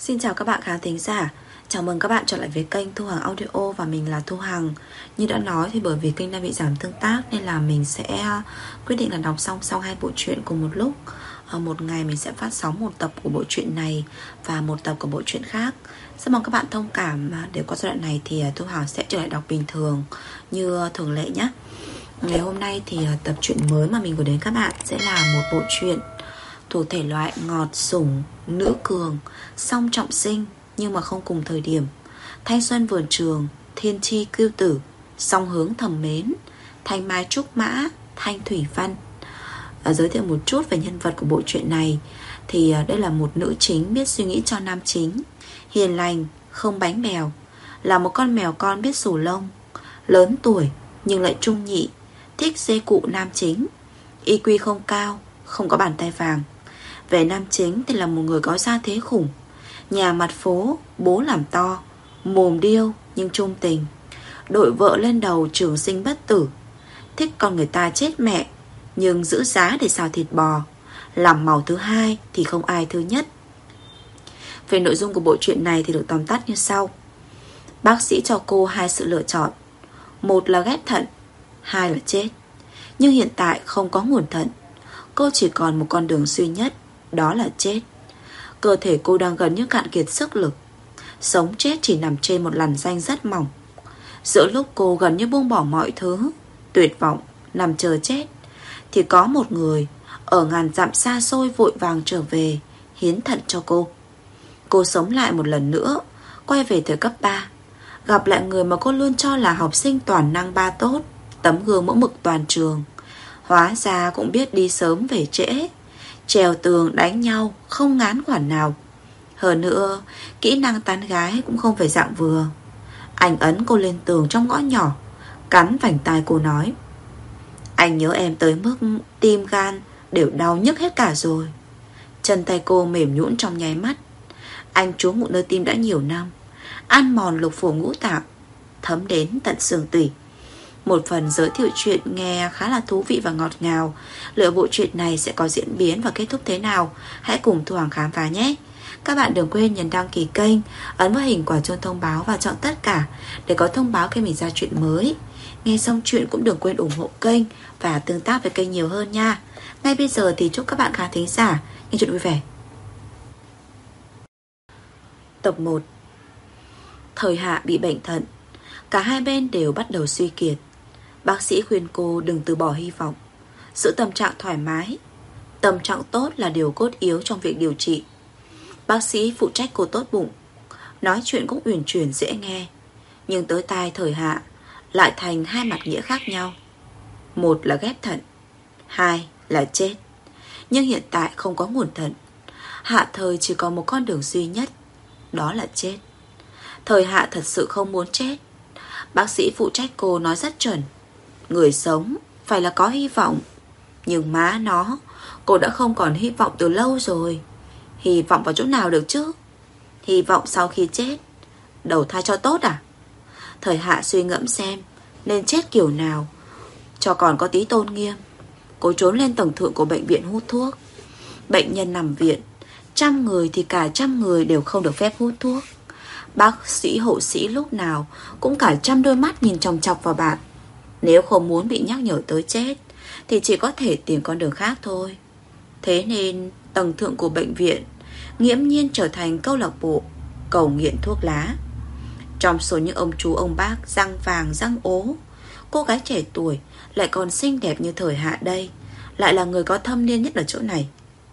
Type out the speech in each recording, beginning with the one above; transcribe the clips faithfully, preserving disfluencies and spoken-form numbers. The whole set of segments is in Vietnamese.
Xin chào các bạn khán thính giả. Chào mừng các bạn trở lại với kênh Thu Hằng Audio và mình là Thu Hằng. Như đã nói thì bởi vì kênh đang bị giảm tương tác nên là mình sẽ quyết định là đọc song song hai bộ truyện cùng một lúc. Ở một ngày mình sẽ phát sóng một tập của bộ truyện này và một tập của bộ truyện khác. Rất mong các bạn thông cảm, để qua giai đoạn này thì Thu Hằng sẽ trở lại đọc bình thường như thường lệ nhé. Ngày hôm nay thì tập truyện mới mà mình gửi đến các bạn sẽ là một bộ truyện thuộc thể loại ngọt sủng, nữ cường, song trọng sinh nhưng mà không cùng thời điểm, thanh xuân vườn trường, thiên chi kiêu tử, song hướng thầm mến, thanh mai trúc mã, thanh thủy văn. à, Giới thiệu một chút về nhân vật của bộ truyện này thì đây là một nữ chính biết suy nghĩ cho nam chính, hiền lành, không bánh bèo, là một con mèo con biết xù lông, lớn tuổi nhưng lại trung nhị, thích dê cụ nam chính, i kiu không cao, không có bàn tay vàng. Về nam chính thì là một người có gia thế khủng, nhà mặt phố, bố làm to, mồm điêu nhưng trung tình, đội vợ lên đầu trường sinh bất tử, thích con người ta chết mẹ nhưng giữ giá để xào thịt bò, làm màu thứ hai thì không ai thứ nhất. Về nội dung của bộ truyện này thì được tóm tắt như sau. Bác sĩ cho cô hai sự lựa chọn, một là ghép thận, hai là chết. Nhưng hiện tại không có nguồn thận, cô chỉ còn một con đường duy nhất, đó là chết. Cơ thể cô đang gần như cạn kiệt sức lực, sống chết chỉ nằm trên một lằn ranh rất mỏng. Giữa lúc cô gần như buông bỏ mọi thứ, tuyệt vọng, nằm chờ chết, thì có một người ở ngàn dặm xa xôi vội vàng trở về, hiến thận cho cô. Cô sống lại một lần nữa, quay về thời cấp ba, gặp lại người mà cô luôn cho là học sinh toàn năng ba tốt, tấm gương mẫu mực toàn trường. Hóa ra cũng biết đi sớm về trễ, trèo tường đánh nhau không ngán khoản nào. Hơn nữa, kỹ năng tán gái cũng không phải dạng vừa. Anh ấn cô lên tường trong ngõ nhỏ, cắn vành tai cô nói: anh nhớ em tới mức tim gan đều đau nhức hết cả rồi. Chân tay cô mềm nhũn trong nháy mắt. Anh trú ngụ nơi tim đã nhiều năm, ăn mòn lục phủ ngũ tạng, thấm đến tận xương tủy. Một phần giới thiệu chuyện nghe khá là thú vị và ngọt ngào. Liệu bộ truyện này sẽ có diễn biến và kết thúc thế nào? Hãy cùng Thu Hằng khám phá nhé. Các bạn đừng quên nhấn đăng ký kênh, ấn vào hình quả chuông thông báo và chọn tất cả để có thông báo khi mình ra chuyện mới. Nghe xong chuyện cũng đừng quên ủng hộ kênh và tương tác với kênh nhiều hơn nha. Ngay bây giờ thì chúc các bạn khán thính giả nghe chuyện vui vẻ. Tập một. Thời Hạ bị bệnh thận, cả hai bên đều bắt đầu suy kiệt. Bác sĩ khuyên cô đừng từ bỏ hy vọng, giữ tâm trạng thoải mái. Tâm trạng tốt là điều cốt yếu trong việc điều trị. Bác sĩ phụ trách cô tốt bụng, nói chuyện cũng uyển chuyển dễ nghe. Nhưng tới tai Thời Hạ lại thành hai mặt nghĩa khác nhau. Một là ghép thận, hai là chết. Nhưng hiện tại không có nguồn thận, Hạ Thời chỉ có một con đường duy nhất, đó là chết. Thời Hạ thật sự không muốn chết. Bác sĩ phụ trách cô nói rất chuẩn, người sống phải là có hy vọng. Nhưng má nó, cô đã không còn hy vọng từ lâu rồi. Hy vọng vào chỗ nào được chứ? Hy vọng sau khi chết đầu thai cho tốt à? Thời Hạ suy ngẫm xem nên chết kiểu nào cho còn có tí tôn nghiêm. Cô trốn lên tầng thượng của bệnh viện hút thuốc. Bệnh nhân nằm viện, trăm người thì cả trăm người đều không được phép hút thuốc. Bác sĩ hộ sĩ lúc nào cũng cả trăm đôi mắt nhìn chòng chọc vào bạn. Nếu không muốn bị nhắc nhở tới chết thì chỉ có thể tìm con đường khác thôi. Thế nên tầng thượng của bệnh viện nghiễm nhiên trở thành câu lạc bộ cầu nghiện thuốc lá. Trong số những ông chú ông bác răng vàng răng ố, cô gái trẻ tuổi lại còn xinh đẹp như Thời Hạ đây lại là người có thâm niên nhất ở chỗ này.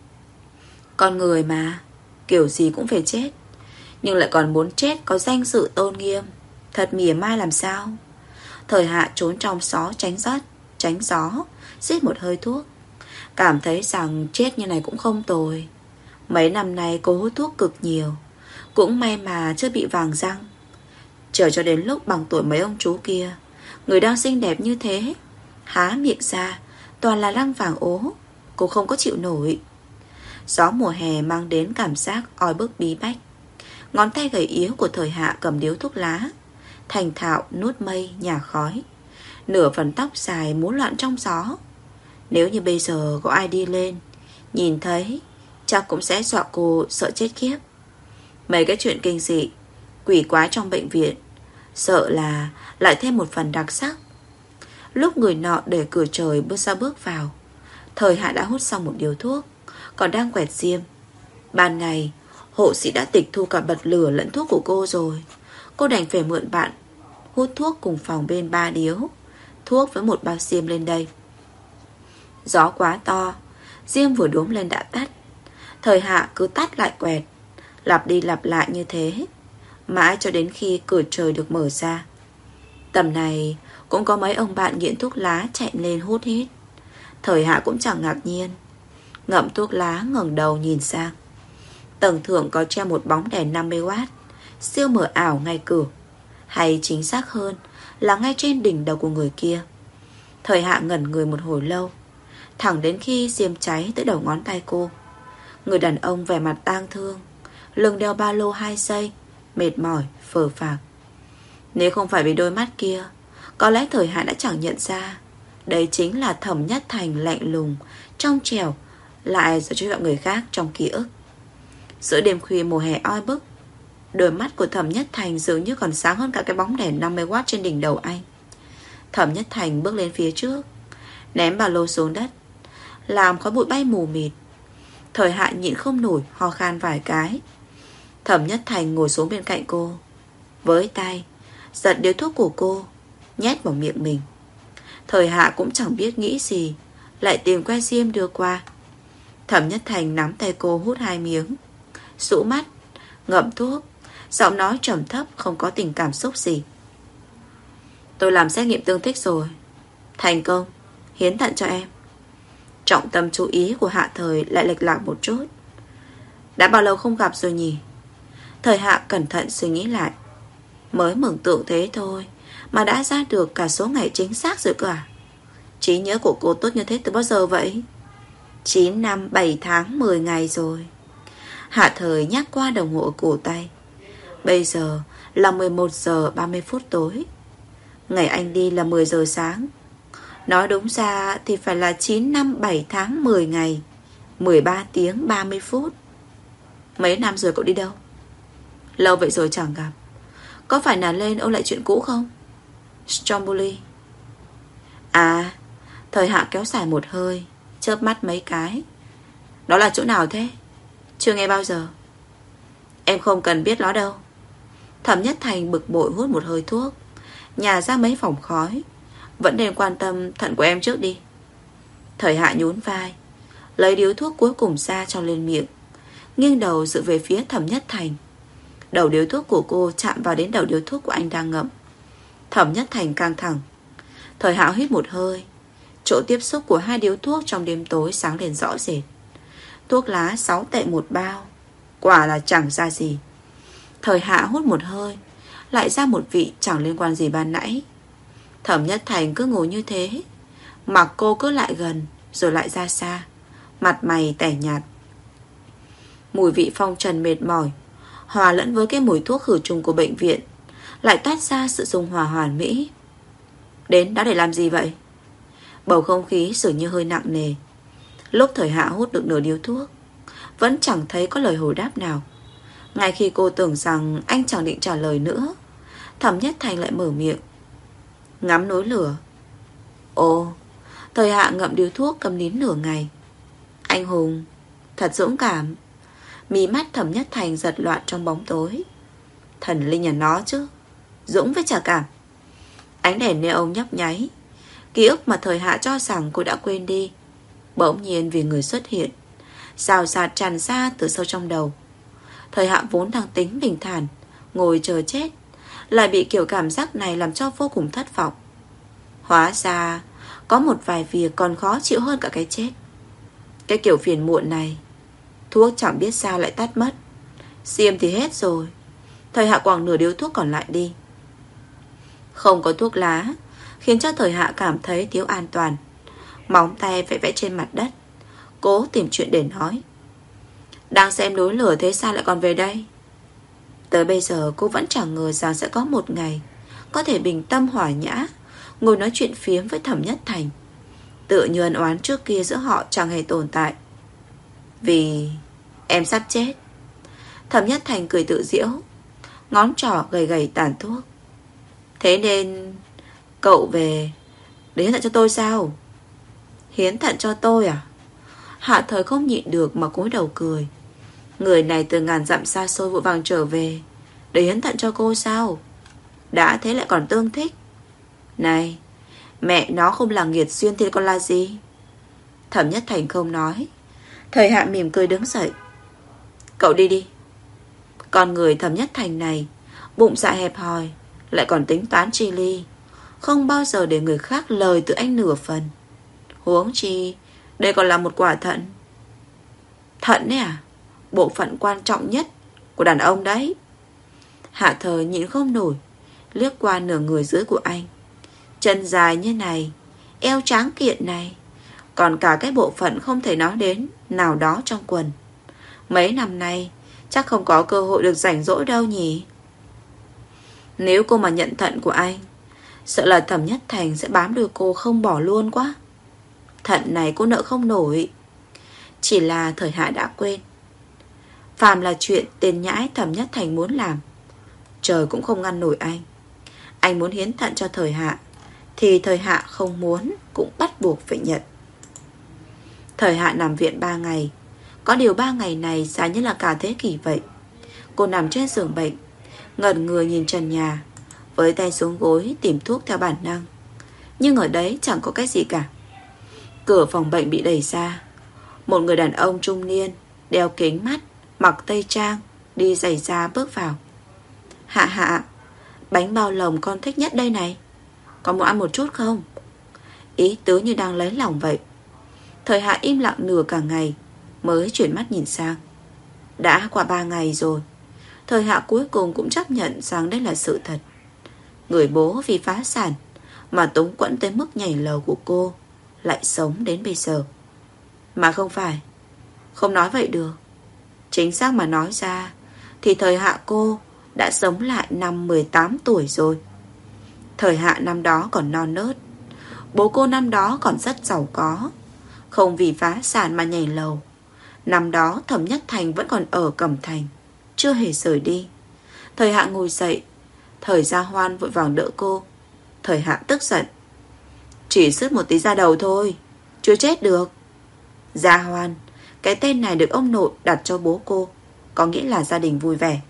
Con người mà, kiểu gì cũng phải chết, nhưng lại còn muốn chết có danh dự tôn nghiêm, thật mỉa mai làm sao. Thời Hạ trốn trong xó tránh rét, tránh gió, rít một hơi thuốc, cảm thấy rằng chết như này cũng không tồi. Mấy năm nay cô hút thuốc cực nhiều, cũng may mà chưa bị vàng răng. Chờ cho đến lúc bằng tuổi mấy ông chú kia, người đang xinh đẹp như thế, há miệng ra toàn là răng vàng ố, cô không có chịu nổi. Gió mùa hè mang đến cảm giác oi bức bí bách. Ngón tay gầy yếu của Thời Hạ cầm điếu thuốc lá, thành thạo nuốt mây nhả khói. Nửa phần tóc dài múa loạn trong gió. Nếu như bây giờ có ai đi lên nhìn thấy, chắc cũng sẽ dọa cô sợ chết khiếp. Mấy cái chuyện kinh dị, quỷ quái trong bệnh viện, sợ là lại thêm một phần đặc sắc. Lúc người nọ để cửa trời bước ra bước vào, Thời Hạ đã hút xong một điếu thuốc, còn đang quẹt diêm. Ban ngày hộ sĩ đã tịch thu cả bật lửa lẫn thuốc của cô rồi. Cô đành phải mượn bạn hút thuốc cùng phòng bên ba điếu thuốc với một bao diêm lên đây. Gió quá to, diêm vừa đốm lên đã tắt. Thời Hạ cứ tắt lại quẹt, lặp đi lặp lại như thế, mãi cho đến khi cửa trời được mở ra. Tầm này cũng có mấy ông bạn nghiện thuốc lá chạy lên hút hít. Thời Hạ cũng chẳng ngạc nhiên, ngậm thuốc lá ngẩng đầu nhìn sang. Tầng thượng có treo một bóng đèn năm mươi oát, siêu mờ ảo ngay cửa, hay chính xác hơn là ngay trên đỉnh đầu của người kia. Thời Hạ ngẩn người một hồi lâu, thẳng đến khi diêm cháy tới đầu ngón tay cô. Người đàn ông vẻ mặt tang thương, lưng đeo ba lô hai giây, mệt mỏi, phờ phạc. Nếu không phải vì đôi mắt kia, có lẽ Thời Hạ đã chẳng nhận ra đấy chính là Thẩm Nhất Thành lạnh lùng, trong trẻo, lại giỏi cho người khác trong ký ức. Giữa đêm khuya mùa hè oi bức, đôi mắt của Thẩm Nhất Thành dường như còn sáng hơn cả cái bóng đèn năm mươi oát trên đỉnh đầu anh. Thẩm Nhất Thành bước lên phía trước, ném ba lô xuống đất, làm khói bụi bay mù mịt. Thời Hạ nhịn không nổi, ho khan vài cái. Thẩm Nhất Thành ngồi xuống bên cạnh cô, với tay giật điếu thuốc của cô, nhét vào miệng mình. Thời Hạ cũng chẳng biết nghĩ gì, lại tìm que diêm đưa qua. Thẩm Nhất Thành nắm tay cô hút hai miếng, sụ mắt, ngậm thuốc, giọng nói trầm thấp, không có tình cảm xúc gì. Tôi làm xét nghiệm tương thích rồi, thành công, hiến thận cho em. Trọng tâm chú ý của Hạ Thời lại lệch lạc một chút. Đã bao lâu không gặp rồi nhỉ? Thời Hạ cẩn thận suy nghĩ lại. Mới mường tượng thế thôi mà đã ra được cả số ngày chính xác rồi cơ à? Trí nhớ của cô tốt như thế từ bao giờ vậy? Chín năm bảy tháng mười ngày rồi. Hạ Thời nhắc qua đồng hồ ở cổ tay. Bây giờ là mười một giờ ba mươi phút tối. Ngày anh đi là mười giờ sáng. Nói đúng ra thì phải là chín năm bảy tháng mười ngày, mười ba tiếng ba mươi phút. Mấy năm rồi cậu đi đâu? Lâu vậy rồi chẳng gặp. Có phải là lên ôn lại chuyện cũ không? Stromboli. À, Thời Hạ kéo dài một hơi, chớp mắt mấy cái. Đó là chỗ nào thế? Chưa nghe bao giờ. Em không cần biết nó đâu. Thẩm Nhất Thành bực bội hút một hơi thuốc, nhả ra mấy vòng khói. Vẫn nên quan tâm thận của em trước đi. Thời Hạ nhún vai, lấy điếu thuốc cuối cùng ra cho lên miệng, nghiêng đầu dựa về phía Thẩm Nhất Thành. Đầu điếu thuốc của cô chạm vào đến đầu điếu thuốc của anh đang ngậm. Thẩm Nhất Thành căng thẳng. Thời Hạ hít một hơi. Chỗ tiếp xúc của hai điếu thuốc trong đêm tối sáng lên rõ rệt. Thuốc lá sáu tệ một bao, quả là chẳng ra gì. Thời Hạ hút một hơi, lại ra một vị chẳng liên quan gì ban nãy. Thẩm Nhất Thành cứ ngồi như thế, mặc cô cứ lại gần, rồi lại ra xa, mặt mày tẻ nhạt. Mùi vị phong trần mệt mỏi hòa lẫn với cái mùi thuốc khử trùng của bệnh viện, lại toát ra sự dung hòa hoàn mỹ. Đến đó để làm gì vậy? Bầu không khí dường như hơi nặng nề. Lúc Thời Hạ hút được nửa điếu thuốc, vẫn chẳng thấy có lời hồi đáp nào. Ngay khi cô tưởng rằng anh chẳng định trả lời nữa, Thẩm Nhất Thành lại mở miệng. Ngắm núi lửa. Ồ. Thời Hạ ngậm điếu thuốc cầm nín nửa ngày. Anh hùng, thật dũng cảm. Mí mắt Thẩm Nhất Thành giật loạn trong bóng tối. Thần linh nhà nó chứ, dũng với trả cảm. Ánh đèn neon nhấp nháy. Ký ức mà Thời Hạ cho rằng cô đã quên đi, bỗng nhiên vì người xuất hiện, rào rạt tràn ra từ sâu trong đầu. Thời Hạ vốn đang tính bình thản, ngồi chờ chết, lại bị kiểu cảm giác này làm cho vô cùng thất vọng. Hóa ra có một vài việc còn khó chịu hơn cả cái chết. Cái kiểu phiền muộn này, thuốc chẳng biết sao lại tắt mất, diêm thì hết rồi. Thời Hạ quẳng nửa điếu thuốc còn lại đi. Không có thuốc lá khiến cho Thời Hạ cảm thấy thiếu an toàn. Móng tay vẽ vẽ trên mặt đất, cố tìm chuyện để nói. Đang xem núi lửa thế sao lại còn về đây? Tới bây giờ cô vẫn chẳng ngờ rằng sẽ có một ngày có thể bình tâm hòa nhã ngồi nói chuyện phiếm với Thẩm Nhất Thành, tựa như ân oán trước kia giữa họ chẳng hề tồn tại. Vì em sắp chết. Thẩm Nhất Thành cười tự giễu, ngón trỏ gầy gầy tàn thuốc. Thế nên cậu về để hiến thận cho tôi sao? Hiến thận cho tôi à? Hạ Thời không nhịn được mà cúi đầu cười. Người này từ ngàn dặm xa xôi vội vàng trở về để hiến thận cho cô sao? Đã thế lại còn tương thích. Này, mẹ nó không là nghiệt duyên thì còn là gì? Thẩm Nhất Thành không nói. Thời Hạ mỉm cười đứng dậy. Cậu đi đi. Con người Thẩm Nhất Thành này bụng dạ hẹp hòi, lại còn tính toán chi ly, không bao giờ để người khác lời từ anh nửa phần. Huống chi đây còn là một quả thận. Thận ấy à? Bộ phận quan trọng nhất của đàn ông đấy. Hạ Thời nhịn không nổi, liếc qua nửa người dưới của anh. Chân dài như này, eo tráng kiện này, còn cả cái bộ phận không thể nói đến nào đó trong quần. Mấy năm nay chắc không có cơ hội được rảnh rỗi đâu nhỉ. Nếu cô mà nhận thận của anh, sợ là Thẩm Nhất Thành sẽ bám đuôi cô không bỏ luôn quá. Thận này cô nợ không nổi. Chỉ là Thời Hạ đã quên, phàm là chuyện tên nhãi Thẩm Nhất Thành muốn làm, trời cũng không ngăn nổi anh. Anh muốn hiến thận cho Thời Hạ thì Thời Hạ không muốn cũng bắt buộc phải nhận. Thời Hạ nằm viện ba ngày. Có điều ba ngày này dài như là cả thế kỷ vậy. Cô nằm trên giường bệnh, ngẩn người nhìn trần nhà, với tay xuống gối tìm thuốc theo bản năng. Nhưng ở đấy chẳng có cái gì cả. Cửa phòng bệnh bị đẩy ra. Một người đàn ông trung niên, đeo kính mắt, mặc tây trang, đi giày da bước vào. Hạ Hạ, bánh bao lồng con thích nhất đây này, có muốn ăn một chút không? Ý tứ như đang lấy lòng vậy. Thời Hạ im lặng nửa cả ngày mới chuyển mắt nhìn sang. Đã qua ba ngày rồi. Thời Hạ cuối cùng cũng chấp nhận rằng đây là sự thật. Người bố vì phá sản mà túng quẫn tới mức nhảy lầu của cô lại sống đến bây giờ. Mà không phải, không nói vậy được. Chính xác mà nói ra thì Thời Hạ cô đã sống lại năm mười tám tuổi rồi. Thời Hạ năm đó còn non nớt. Bố cô năm đó còn rất giàu có, không vì phá sản mà nhảy lầu. Năm đó Thẩm Nhất Thành vẫn còn ở Cẩm Thành, chưa hề rời đi. Thời Hạ ngồi dậy. Thời Gia Hoan vội vàng đỡ cô. Thời Hạ tức giận. Chỉ sứt một tí da đầu thôi, chưa chết được. Gia Hoan, cái tên này được ông nội đặt cho bố cô, có nghĩa là gia đình vui vẻ.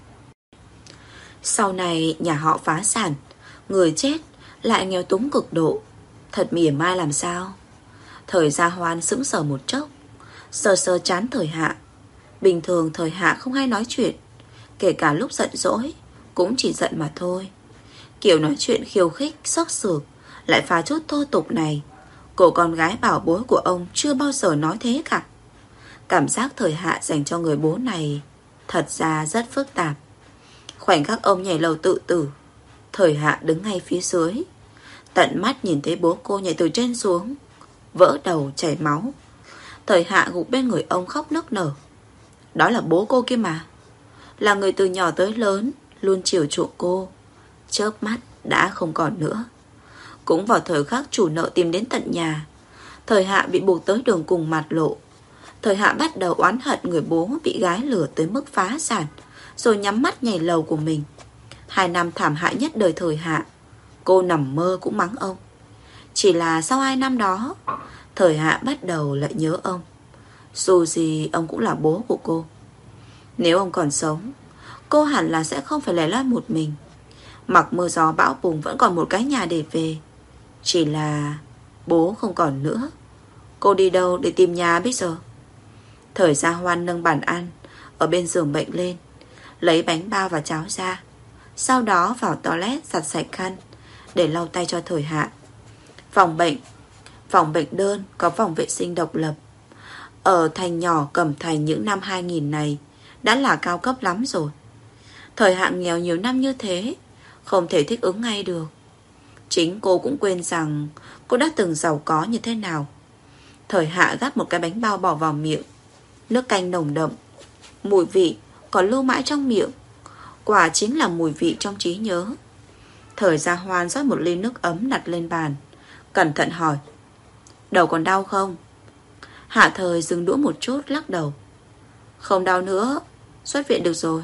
Sau này nhà họ phá sản, người chết lại nghèo túng cực độ, thật mỉa mai làm sao. Thời Gia Hoan sững sờ một chốc, sờ sờ chán Thời Hạ. Bình thường Thời Hạ không hay nói chuyện, kể cả lúc giận dỗi cũng chỉ giận mà thôi. Kiểu nói chuyện khiêu khích, xốc xược, lại pha chút thô tục này, cô con gái bảo bối của ông chưa bao giờ nói thế cả. Cảm giác Thời Hạ dành cho người bố này thật ra rất phức tạp. Khoảnh khắc ông nhảy lầu tự tử, Thời Hạ đứng ngay phía dưới, tận mắt nhìn thấy bố cô nhảy từ trên xuống, vỡ đầu chảy máu. Thời Hạ gục bên người ông khóc nức nở. Đó là bố cô kia mà, là người từ nhỏ tới lớn luôn chiều chuộng cô, chớp mắt đã không còn nữa. Cũng vào thời khắc chủ nợ tìm đến tận nhà, Thời Hạ bị buộc tới đường cùng mặt lộ. Thời Hạ bắt đầu oán hận người bố bị gái lừa tới mức phá sản, rồi nhắm mắt nhảy lầu của mình. Hai năm thảm hại nhất đời Thời Hạ, cô nằm mơ cũng mắng ông. Chỉ là sau hai năm đó, Thời Hạ bắt đầu lại nhớ ông. Dù gì ông cũng là bố của cô. Nếu ông còn sống, cô hẳn là sẽ không phải lẻ loi một mình, mặc mưa gió bão bùng vẫn còn một cái nhà để về. Chỉ là bố không còn nữa, cô đi đâu để tìm nhà bây giờ? Thời Gia Hoan nâng bàn ăn ở bên giường bệnh lên, lấy bánh bao và cháo ra, sau đó vào toilet giặt sạch khăn để lau tay cho Thời Hạ. Phòng bệnh Phòng bệnh đơn có phòng vệ sinh độc lập. Ở thành nhỏ Cẩm Thành những năm hai nghìn này đã là cao cấp lắm rồi. Thời Hạ nghèo nhiều năm như thế, không thể thích ứng ngay được. Chính cô cũng quên rằng cô đã từng giàu có như thế nào. Thời Hạ gắp một cái bánh bao bỏ vào miệng. Nước canh nồng đậm, mùi vị còn lưu mãi trong miệng. Quả chính là mùi vị trong trí nhớ. Thời Gia Hoan rót một ly nước ấm đặt lên bàn, cẩn thận hỏi: Đầu còn đau không? Hạ Thời dừng đũa một chút lắc đầu: Không đau nữa, Xuất viện được rồi.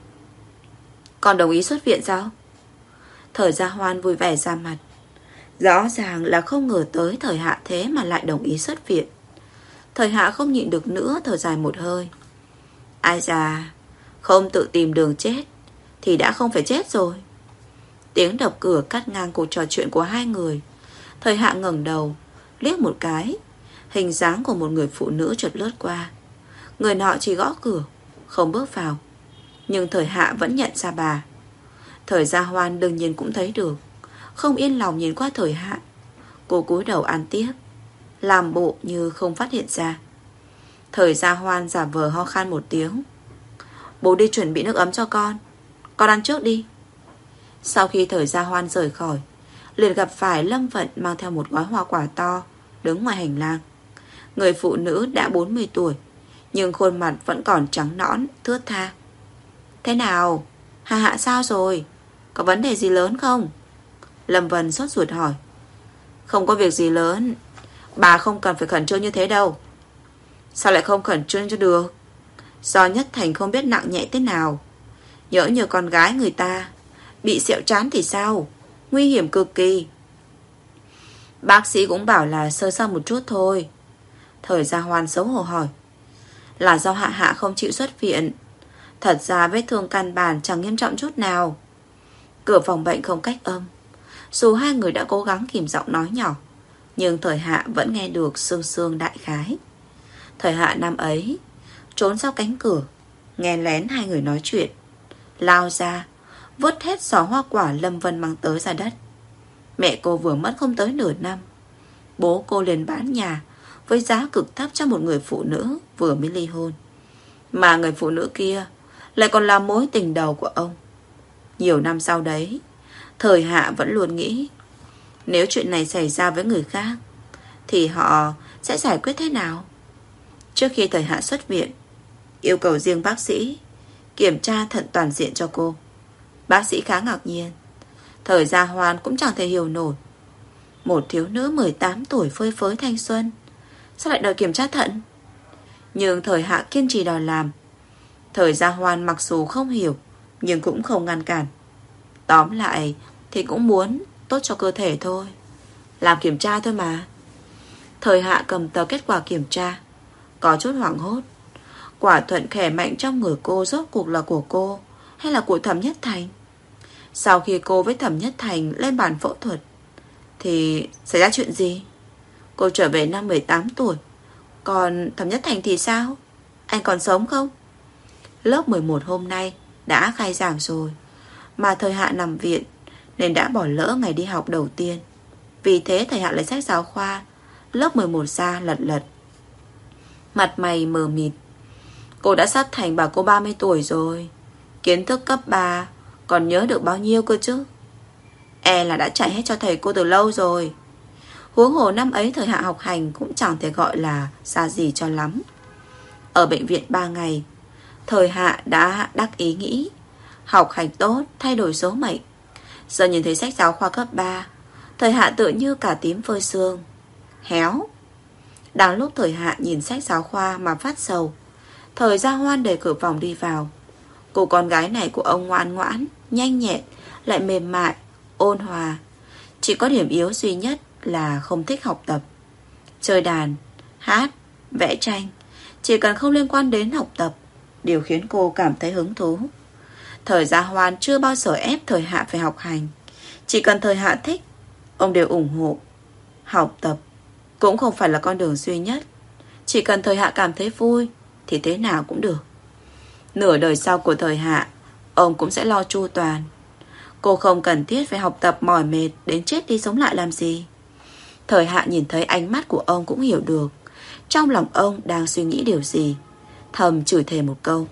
Con đồng ý xuất viện sao? Thời Gia Hoan vui vẻ ra mặt. Rõ ràng là không ngờ tới Thời Hạ thế mà lại đồng ý xuất viện. Thời Hạ không nhịn được nữa, thở dài một hơi. Ai già, không tự tìm đường chết thì đã không phải chết rồi. Tiếng đập cửa cắt ngang cuộc trò chuyện của hai người. Thời Hạ ngẩng đầu, liếc một cái. Hình dáng của một người phụ nữ chợt lướt qua. Người nọ chỉ gõ cửa, không bước vào. Nhưng Thời Hạ vẫn nhận ra bà. Thời Gia Hoan đương nhiên cũng thấy được, không yên lòng nhìn qua Thời Hạ. Cô cúi đầu ăn tiếp, làm bộ như không phát hiện ra. Thời Gia Hoan giả vờ ho khan một tiếng. Bố đi chuẩn bị nước ấm cho con, con ăn trước đi. Sau khi Thời Gia Hoan rời khỏi, liền gặp phải Lâm Vận mang theo một gói hoa quả to, đứng ngoài hành lang. Người phụ nữ đã bốn mươi tuổi, nhưng khuôn mặt vẫn còn trắng nõn, thướt tha. Thế nào? Hạ Hạ sao rồi? Có vấn đề gì lớn không? Lâm Vân sốt ruột hỏi. Không có việc gì lớn, bà không cần phải khẩn trương như thế đâu. Sao lại không khẩn trương cho được? Do Nhất Thành không biết nặng nhẹ thế nào. Nhỡ như con gái người ta bị sẹo trán thì sao? Nguy hiểm cực kỳ. Bác sĩ cũng bảo là sơ sơ một chút thôi. Thời Gia Hoan xấu hổ hỏi. Là do Hạ Hạ không chịu xuất viện. Thật ra vết thương căn bản chẳng nghiêm trọng chút nào. Cửa phòng bệnh không cách âm. Dù hai người đã cố gắng kìm giọng nói nhỏ, nhưng Thời Hạ vẫn nghe được sương sương đại khái. Thời Hạ năm ấy trốn sau cánh cửa, nghe lén hai người nói chuyện, lao ra vớt hết giỏ hoa quả Lâm Vân mang tới ra đất. Mẹ cô vừa mất không tới nửa năm. Bố cô liền bán nhà với giá cực thấp cho một người phụ nữ vừa mới ly hôn. Mà người phụ nữ kia lại còn là mối tình đầu của ông. Nhiều năm sau đấy, Thời Hạ vẫn luôn nghĩ, nếu chuyện này xảy ra với người khác thì họ sẽ giải quyết thế nào. Trước khi Thời Hạ xuất viện, yêu cầu riêng bác sĩ kiểm tra thận toàn diện cho cô. Bác sĩ khá ngạc nhiên. Thời Gia Hoan cũng chẳng thể hiểu nổi. Một thiếu nữ mười tám tuổi phơi phới thanh xuân, sao lại đòi kiểm tra thận? Nhưng Thời Hạ kiên trì đòi làm. Thời Gia Hoan mặc dù không hiểu, nhưng cũng không ngăn cản. Tóm lại thì cũng muốn tốt cho cơ thể thôi. Làm kiểm tra thôi mà. Thời Hạ cầm tờ kết quả kiểm tra, có chút hoảng hốt. Quả thuận khỏe mạnh trong người cô rốt cuộc là của cô hay là của Thẩm Nhất Thành? Sau khi cô với Thẩm Nhất Thành lên bàn phẫu thuật thì xảy ra chuyện gì? Cô trở về năm mười tám tuổi. Còn Thẩm Nhất Thành thì sao? Anh còn sống không? Lớp mười một hôm nay đã khai giảng rồi, mà Thời Hạ nằm viện nên đã bỏ lỡ ngày đi học đầu tiên. Vì thế Thời Hạ lấy sách giáo khoa lớp mười một ra lật lật. Mặt mày mờ mịt. Cô đã sắp thành bà cô ba mươi tuổi rồi. Kiến thức cấp ba còn nhớ được bao nhiêu cơ chứ? E là đã chạy hết cho thầy cô từ lâu rồi. Huống hồ năm ấy Thời Hạ học hành cũng chẳng thể gọi là xa gì cho lắm. Ở bệnh viện ba ngày, Thời Hạ đã đắc ý nghĩ học hành tốt, thay đổi số mệnh. Giờ nhìn thấy sách giáo khoa cấp ba, Thời Hạ tựa như cả tím phơi sương. Héo. Đang lúc Thời Hạ nhìn sách giáo khoa mà phát sầu, Thời Gia Hoan đẩy cửa phòng đi vào. Cô con gái này của ông ngoan ngoãn, nhanh nhẹn, lại mềm mại, ôn hòa. Chỉ có điểm yếu duy nhất là không thích học tập. Chơi đàn, hát, vẽ tranh, chỉ cần không liên quan đến học tập đều khiến cô cảm thấy hứng thú. Thời Gia Hoan chưa bao giờ ép Thời Hạ phải học hành. Chỉ cần Thời Hạ thích, ông đều ủng hộ. Học tập cũng không phải là con đường duy nhất. Chỉ cần Thời Hạ cảm thấy vui thì thế nào cũng được. Nửa đời sau của Thời Hạ, ông cũng sẽ lo chu toàn. Cô không cần thiết phải học tập mỏi mệt đến chết đi sống lại làm gì. Thời Hạ nhìn thấy ánh mắt của ông cũng hiểu được trong lòng ông đang suy nghĩ điều gì. Thầm chửi thề một câu.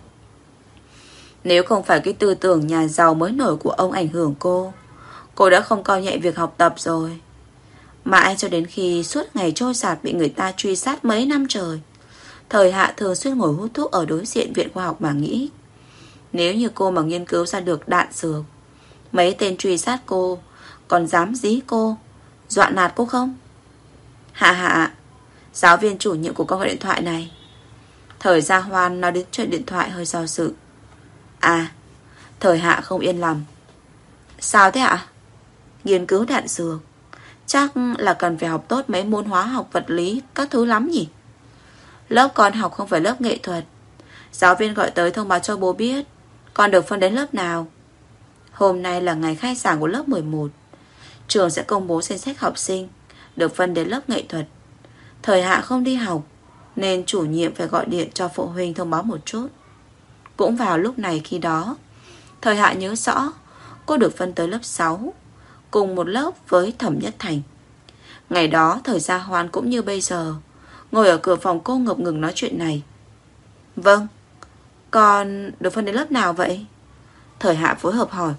Nếu không phải cái tư tưởng nhà giàu mới nổi của ông ảnh hưởng cô, cô đã không coi nhẹ việc học tập rồi. Mãi cho đến khi suốt ngày trôi sạt bị người ta truy sát mấy năm trời, Thời Hạ thường xuyên ngồi hút thuốc ở đối diện viện khoa học mà nghĩ, nếu như cô mà nghiên cứu ra được đạn dược, mấy tên truy sát cô còn dám dí cô, dọa nạt cô không? Hạ Hạ, giáo viên chủ nhiệm của con gọi điện thoại này. Thời Gia Hoan nói đến chuyện điện thoại hơi do dự. À, Thời Hạ không yên lòng. Sao thế ạ? Nghiên cứu đạn dược chắc là cần phải học tốt mấy môn hóa học, vật lý các thứ lắm nhỉ? Lớp con học không phải lớp nghệ thuật. Giáo viên gọi tới thông báo cho bố biết con được phân đến lớp nào. Hôm nay là ngày khai giảng của lớp mười một. Trường sẽ công bố danh sách học sinh được phân đến lớp nghệ thuật. Thời Hạ không đi học nên chủ nhiệm phải gọi điện cho phụ huynh thông báo một chút. Cũng vào lúc này khi đó, Thời Hạ nhớ rõ cô được phân tới lớp sáu, cùng một lớp với Thẩm Nhất Thành. Ngày đó Thời Gia Hoan cũng như bây giờ ngồi ở cửa phòng cô ngập ngừng nói chuyện này. Vâng, con được phân đến lớp nào vậy? Thời Hạ phối hợp hỏi.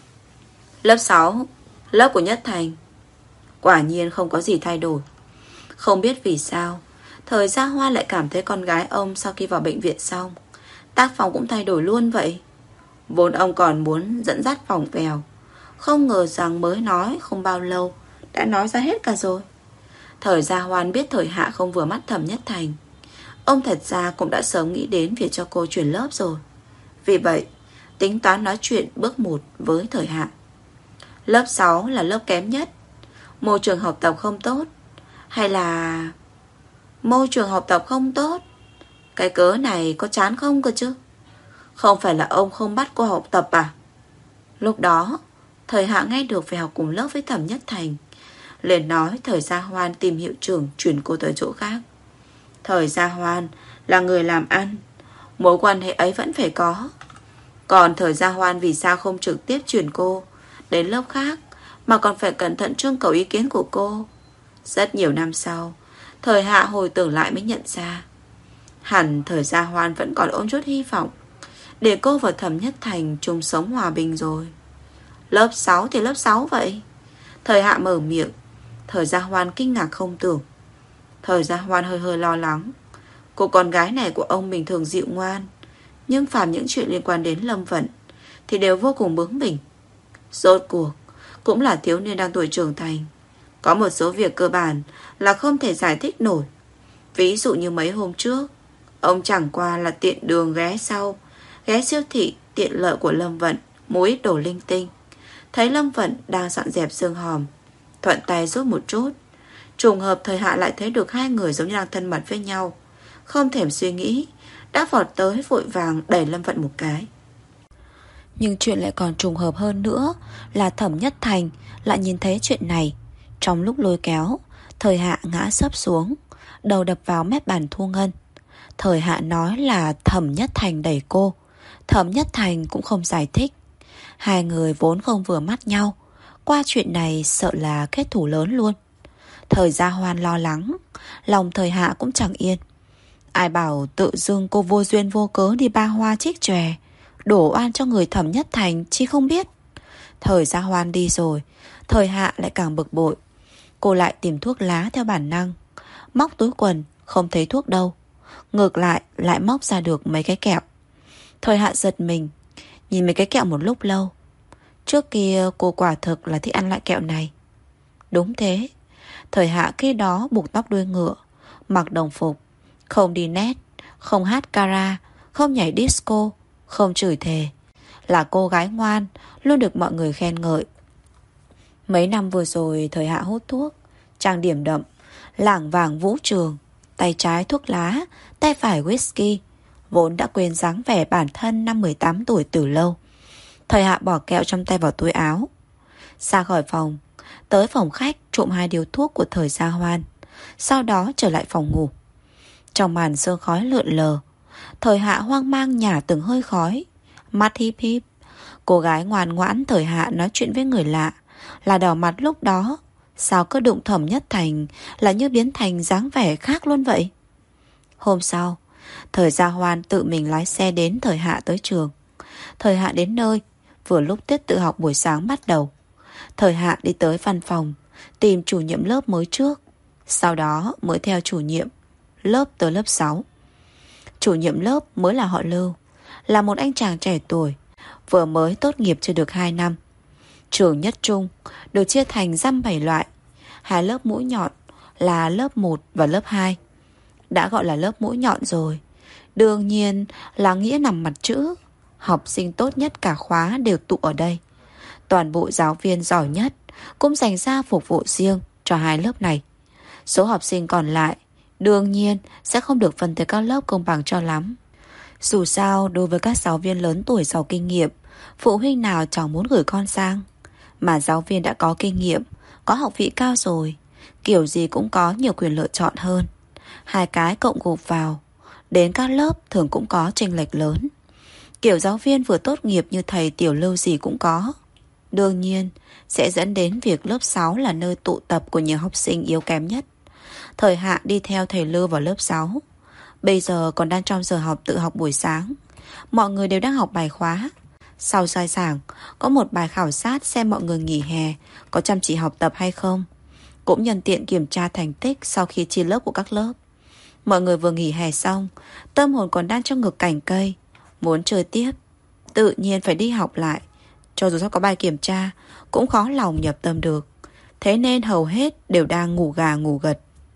Lớp sáu, lớp của Nhất Thành. Quả nhiên không có gì thay đổi. Không biết vì sao Thời Gia Hoan lại cảm thấy con gái ông sau khi vào bệnh viện xong tác phong cũng thay đổi luôn vậy. Vốn ông còn muốn dẫn dắt vòng vèo, không ngờ rằng mới nói không bao lâu đã nói ra hết cả rồi. Thời Gia Hoan biết Thời Hạ không vừa mắt Thẩm Nhất Thành. Ông thật ra cũng đã sớm nghĩ đến việc cho cô chuyển lớp rồi. Vì vậy tính toán nói chuyện bước một với Thời Hạ. Lớp sáu là lớp kém nhất. Môi trường học tập không tốt. Hay là môi trường học tập không tốt? Cái cớ này có chán không cơ chứ? Không phải là ông không bắt cô học tập à? Lúc đó Thời Hạ nghe được phải học cùng lớp với Thẩm Nhất Thành, liền nói Thời Gia Hoan tìm hiệu trưởng chuyển cô tới chỗ khác. Thời Gia Hoan là người làm ăn, mối quan hệ ấy vẫn phải có. Còn Thời Gia Hoan vì sao không trực tiếp chuyển cô đến lớp khác, mà còn phải cẩn thận trưng cầu ý kiến của cô? Rất nhiều năm sau, Thời Hạ hồi tưởng lại mới nhận ra, hẳn Thời Gia Hoan vẫn còn ôm chút hy vọng để cô và Thẩm Nhất Thành chung sống hòa bình rồi. Lớp sáu thì lớp sáu vậy. Thời Hạ mở miệng. Thời Gia Hoan kinh ngạc không tưởng. Thời Gia Hoan hơi hơi lo lắng. Cô con gái này của ông bình thường dịu ngoan, nhưng phàm những chuyện liên quan đến Lâm Vận thì đều vô cùng bướng bỉnh. Rốt cuộc cũng là thiếu niên đang tuổi trưởng thành. Có một số việc cơ bản là không thể giải thích nổi. Ví dụ như mấy hôm trước, ông chẳng qua là tiện đường ghé sau, ghé siêu thị tiện lợi của Lâm Vận mua ít đồ linh tinh. Thấy Lâm Vận đang dọn dẹp xương hòm, thuận tay giúp một chút. Trùng hợp Thời Hạ lại thấy được hai người giống như đang thân mật với nhau. Không thèm suy nghĩ, đã vọt tới vội vàng đẩy Lâm Vận một cái. Nhưng chuyện lại còn trùng hợp hơn nữa là Thẩm Nhất Thành lại nhìn thấy chuyện này. Trong lúc lôi kéo, Thời Hạ ngã sấp xuống, đầu đập vào mép bàn thu ngân. Thời Hạ nói là Thẩm Nhất Thành đẩy cô. Thẩm Nhất Thành cũng không giải thích. Hai người vốn không vừa mắt nhau, qua chuyện này sợ là kết thù lớn luôn. Thời Gia Hoan lo lắng, lòng Thời Hạ cũng chẳng yên. Ai bảo tự dưng cô vô duyên vô cớ đi ba hoa trích chòe, đổ oan cho người Thẩm Nhất Thành chi không biết. Thời Gia Hoan đi rồi, Thời Hạ lại càng bực bội. Cô lại tìm thuốc lá theo bản năng, móc túi quần không thấy thuốc đâu, ngược lại lại móc ra được mấy cái kẹo. Thời Hạ giật mình, nhìn mấy cái kẹo một lúc lâu. Trước kia cô quả thực là thích ăn loại kẹo này. Đúng thế, Thời Hạ khi đó buộc tóc đuôi ngựa, mặc đồng phục, không đi net, không hát kara, không nhảy disco, không chửi thề, là cô gái ngoan, luôn được mọi người khen ngợi. Mấy năm vừa rồi Thời Hạ hút thuốc, trang điểm đậm, lảng vảng vũ trường, tay trái thuốc lá, tay phải whisky, vốn đã quên dáng vẻ bản thân năm mười tám tuổi từ lâu. Thời Hạ bỏ kẹo trong tay vào túi áo, ra khỏi phòng, tới phòng khách trộm hai điếu thuốc của Thời Gia Hoan, sau đó trở lại phòng ngủ. Trong màn sương khói lượn lờ, Thời Hạ hoang mang nhả từng hơi khói, mắt híp híp. Cô gái ngoan ngoãn Thời Hạ nói chuyện với người lạ là đỏ mặt lúc đó, sao cứ đụng Thẩm Nhất Thành là như biến thành dáng vẻ khác luôn vậy. Hôm sau, Thời Gia Hoan tự mình lái xe đến Thời Hạ tới trường. Thời Hạ đến nơi, vừa lúc tiết tự học buổi sáng bắt đầu. Thời Hạ đi tới văn phòng, tìm chủ nhiệm lớp mới trước, sau đó mới theo chủ nhiệm lớp tới lớp sáu. Chủ nhiệm lớp mới là họ Lưu, là một anh chàng trẻ tuổi, vừa mới tốt nghiệp chưa được hai năm. Trường nhất trung được chia thành dăm bảy loại, hai lớp mũi nhọn là lớp một và lớp hai. Đã gọi là lớp mũi nhọn rồi, đương nhiên là nghĩa nằm mặt chữ, Học sinh tốt nhất cả khóa đều tụ ở đây. Toàn bộ giáo viên giỏi nhất cũng dành ra phục vụ riêng cho hai lớp này. Số học sinh còn lại đương nhiên sẽ không được phân tới các lớp công bằng cho lắm. Dù sao đối với các giáo viên lớn tuổi giàu kinh nghiệm, phụ huynh nào chẳng muốn gửi con sang. Mà giáo viên đã có kinh nghiệm, có học vị cao rồi, kiểu gì cũng có nhiều quyền lựa chọn hơn. Hai cái cộng gộp vào, đến các lớp thường cũng có chênh lệch lớn. Kiểu giáo viên vừa tốt nghiệp như thầy Tiểu Lưu gì cũng có. Đương nhiên sẽ dẫn đến việc lớp sáu là nơi tụ tập của nhiều học sinh yếu kém nhất. Thời Hạ đi theo thầy Lưu vào lớp sáu. Bây giờ còn đang trong giờ học tự học buổi sáng. Mọi người đều đang học bài khóa. Sau khai giảng có một bài khảo sát xem mọi người nghỉ hè có chăm chỉ học tập hay không. Cũng nhân tiện kiểm tra thành tích sau khi chia lớp của các lớp. Mọi người vừa nghỉ hè xong, tâm hồn còn đang trong ngực cành cây, muốn chơi tiếp, tự nhiên phải đi học lại. Cho dù sắp có bài kiểm tra cũng khó lòng nhập tâm được. Thế nên hầu hết đều đang ngủ gà ngủ gật.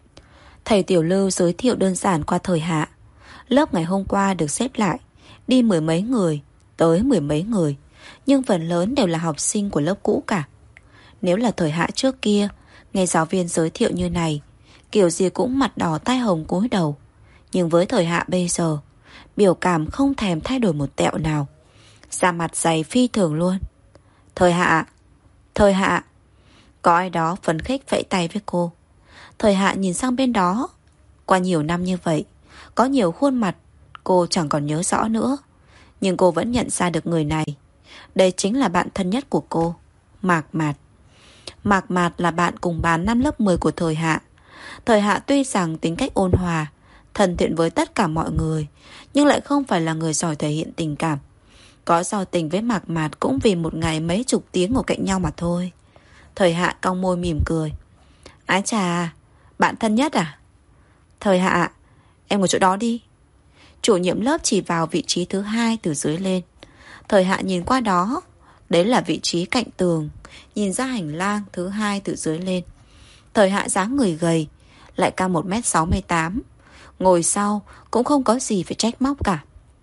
Thầy Tiểu Lưu giới thiệu đơn giản qua Thời Hạ. Lớp ngày hôm qua được xếp lại, đi mười mấy người, tới mười mấy người, nhưng phần lớn đều là học sinh của lớp cũ cả. Nếu là Thời Hạ trước kia, nghe giáo viên giới thiệu như này, kiểu gì cũng mặt đỏ tai hồng cúi đầu. Nhưng với Thời Hạ bây giờ, biểu cảm không thèm thay đổi một tẹo nào, da mặt dày phi thường luôn. Thời Hạ, Thời Hạ. Có ai đó phấn khích vẫy tay với cô. Thời Hạ nhìn sang bên đó. Qua nhiều năm như vậy, có nhiều khuôn mặt cô chẳng còn nhớ rõ nữa, nhưng cô vẫn nhận ra được người này. Đây chính là bạn thân nhất của cô, Mạc Mạt. Mạc Mạt là bạn cùng bàn năm lớp mười của Thời Hạ. Thời Hạ tuy rằng tính cách ôn hòa, thân thiện với tất cả mọi người, nhưng lại không phải là người giỏi thể hiện tình cảm. Có giao tình với Mạc Mạt cũng vì một ngày mấy chục tiếng ngồi cạnh nhau mà thôi. Thời Hạ cong môi mỉm cười. Ái chà, bạn thân nhất à? Thời Hạ, em ngồi chỗ đó đi. Chủ nhiệm lớp chỉ vào vị trí thứ hai từ dưới lên. Thời Hạ nhìn qua đó. Đấy là vị trí cạnh tường, nhìn ra hành lang thứ hai từ dưới lên. Thời Hạ dáng người gầy, lại cao một mét sáu mươi tám. Ngồi sau cũng không có gì phải trách móc cả.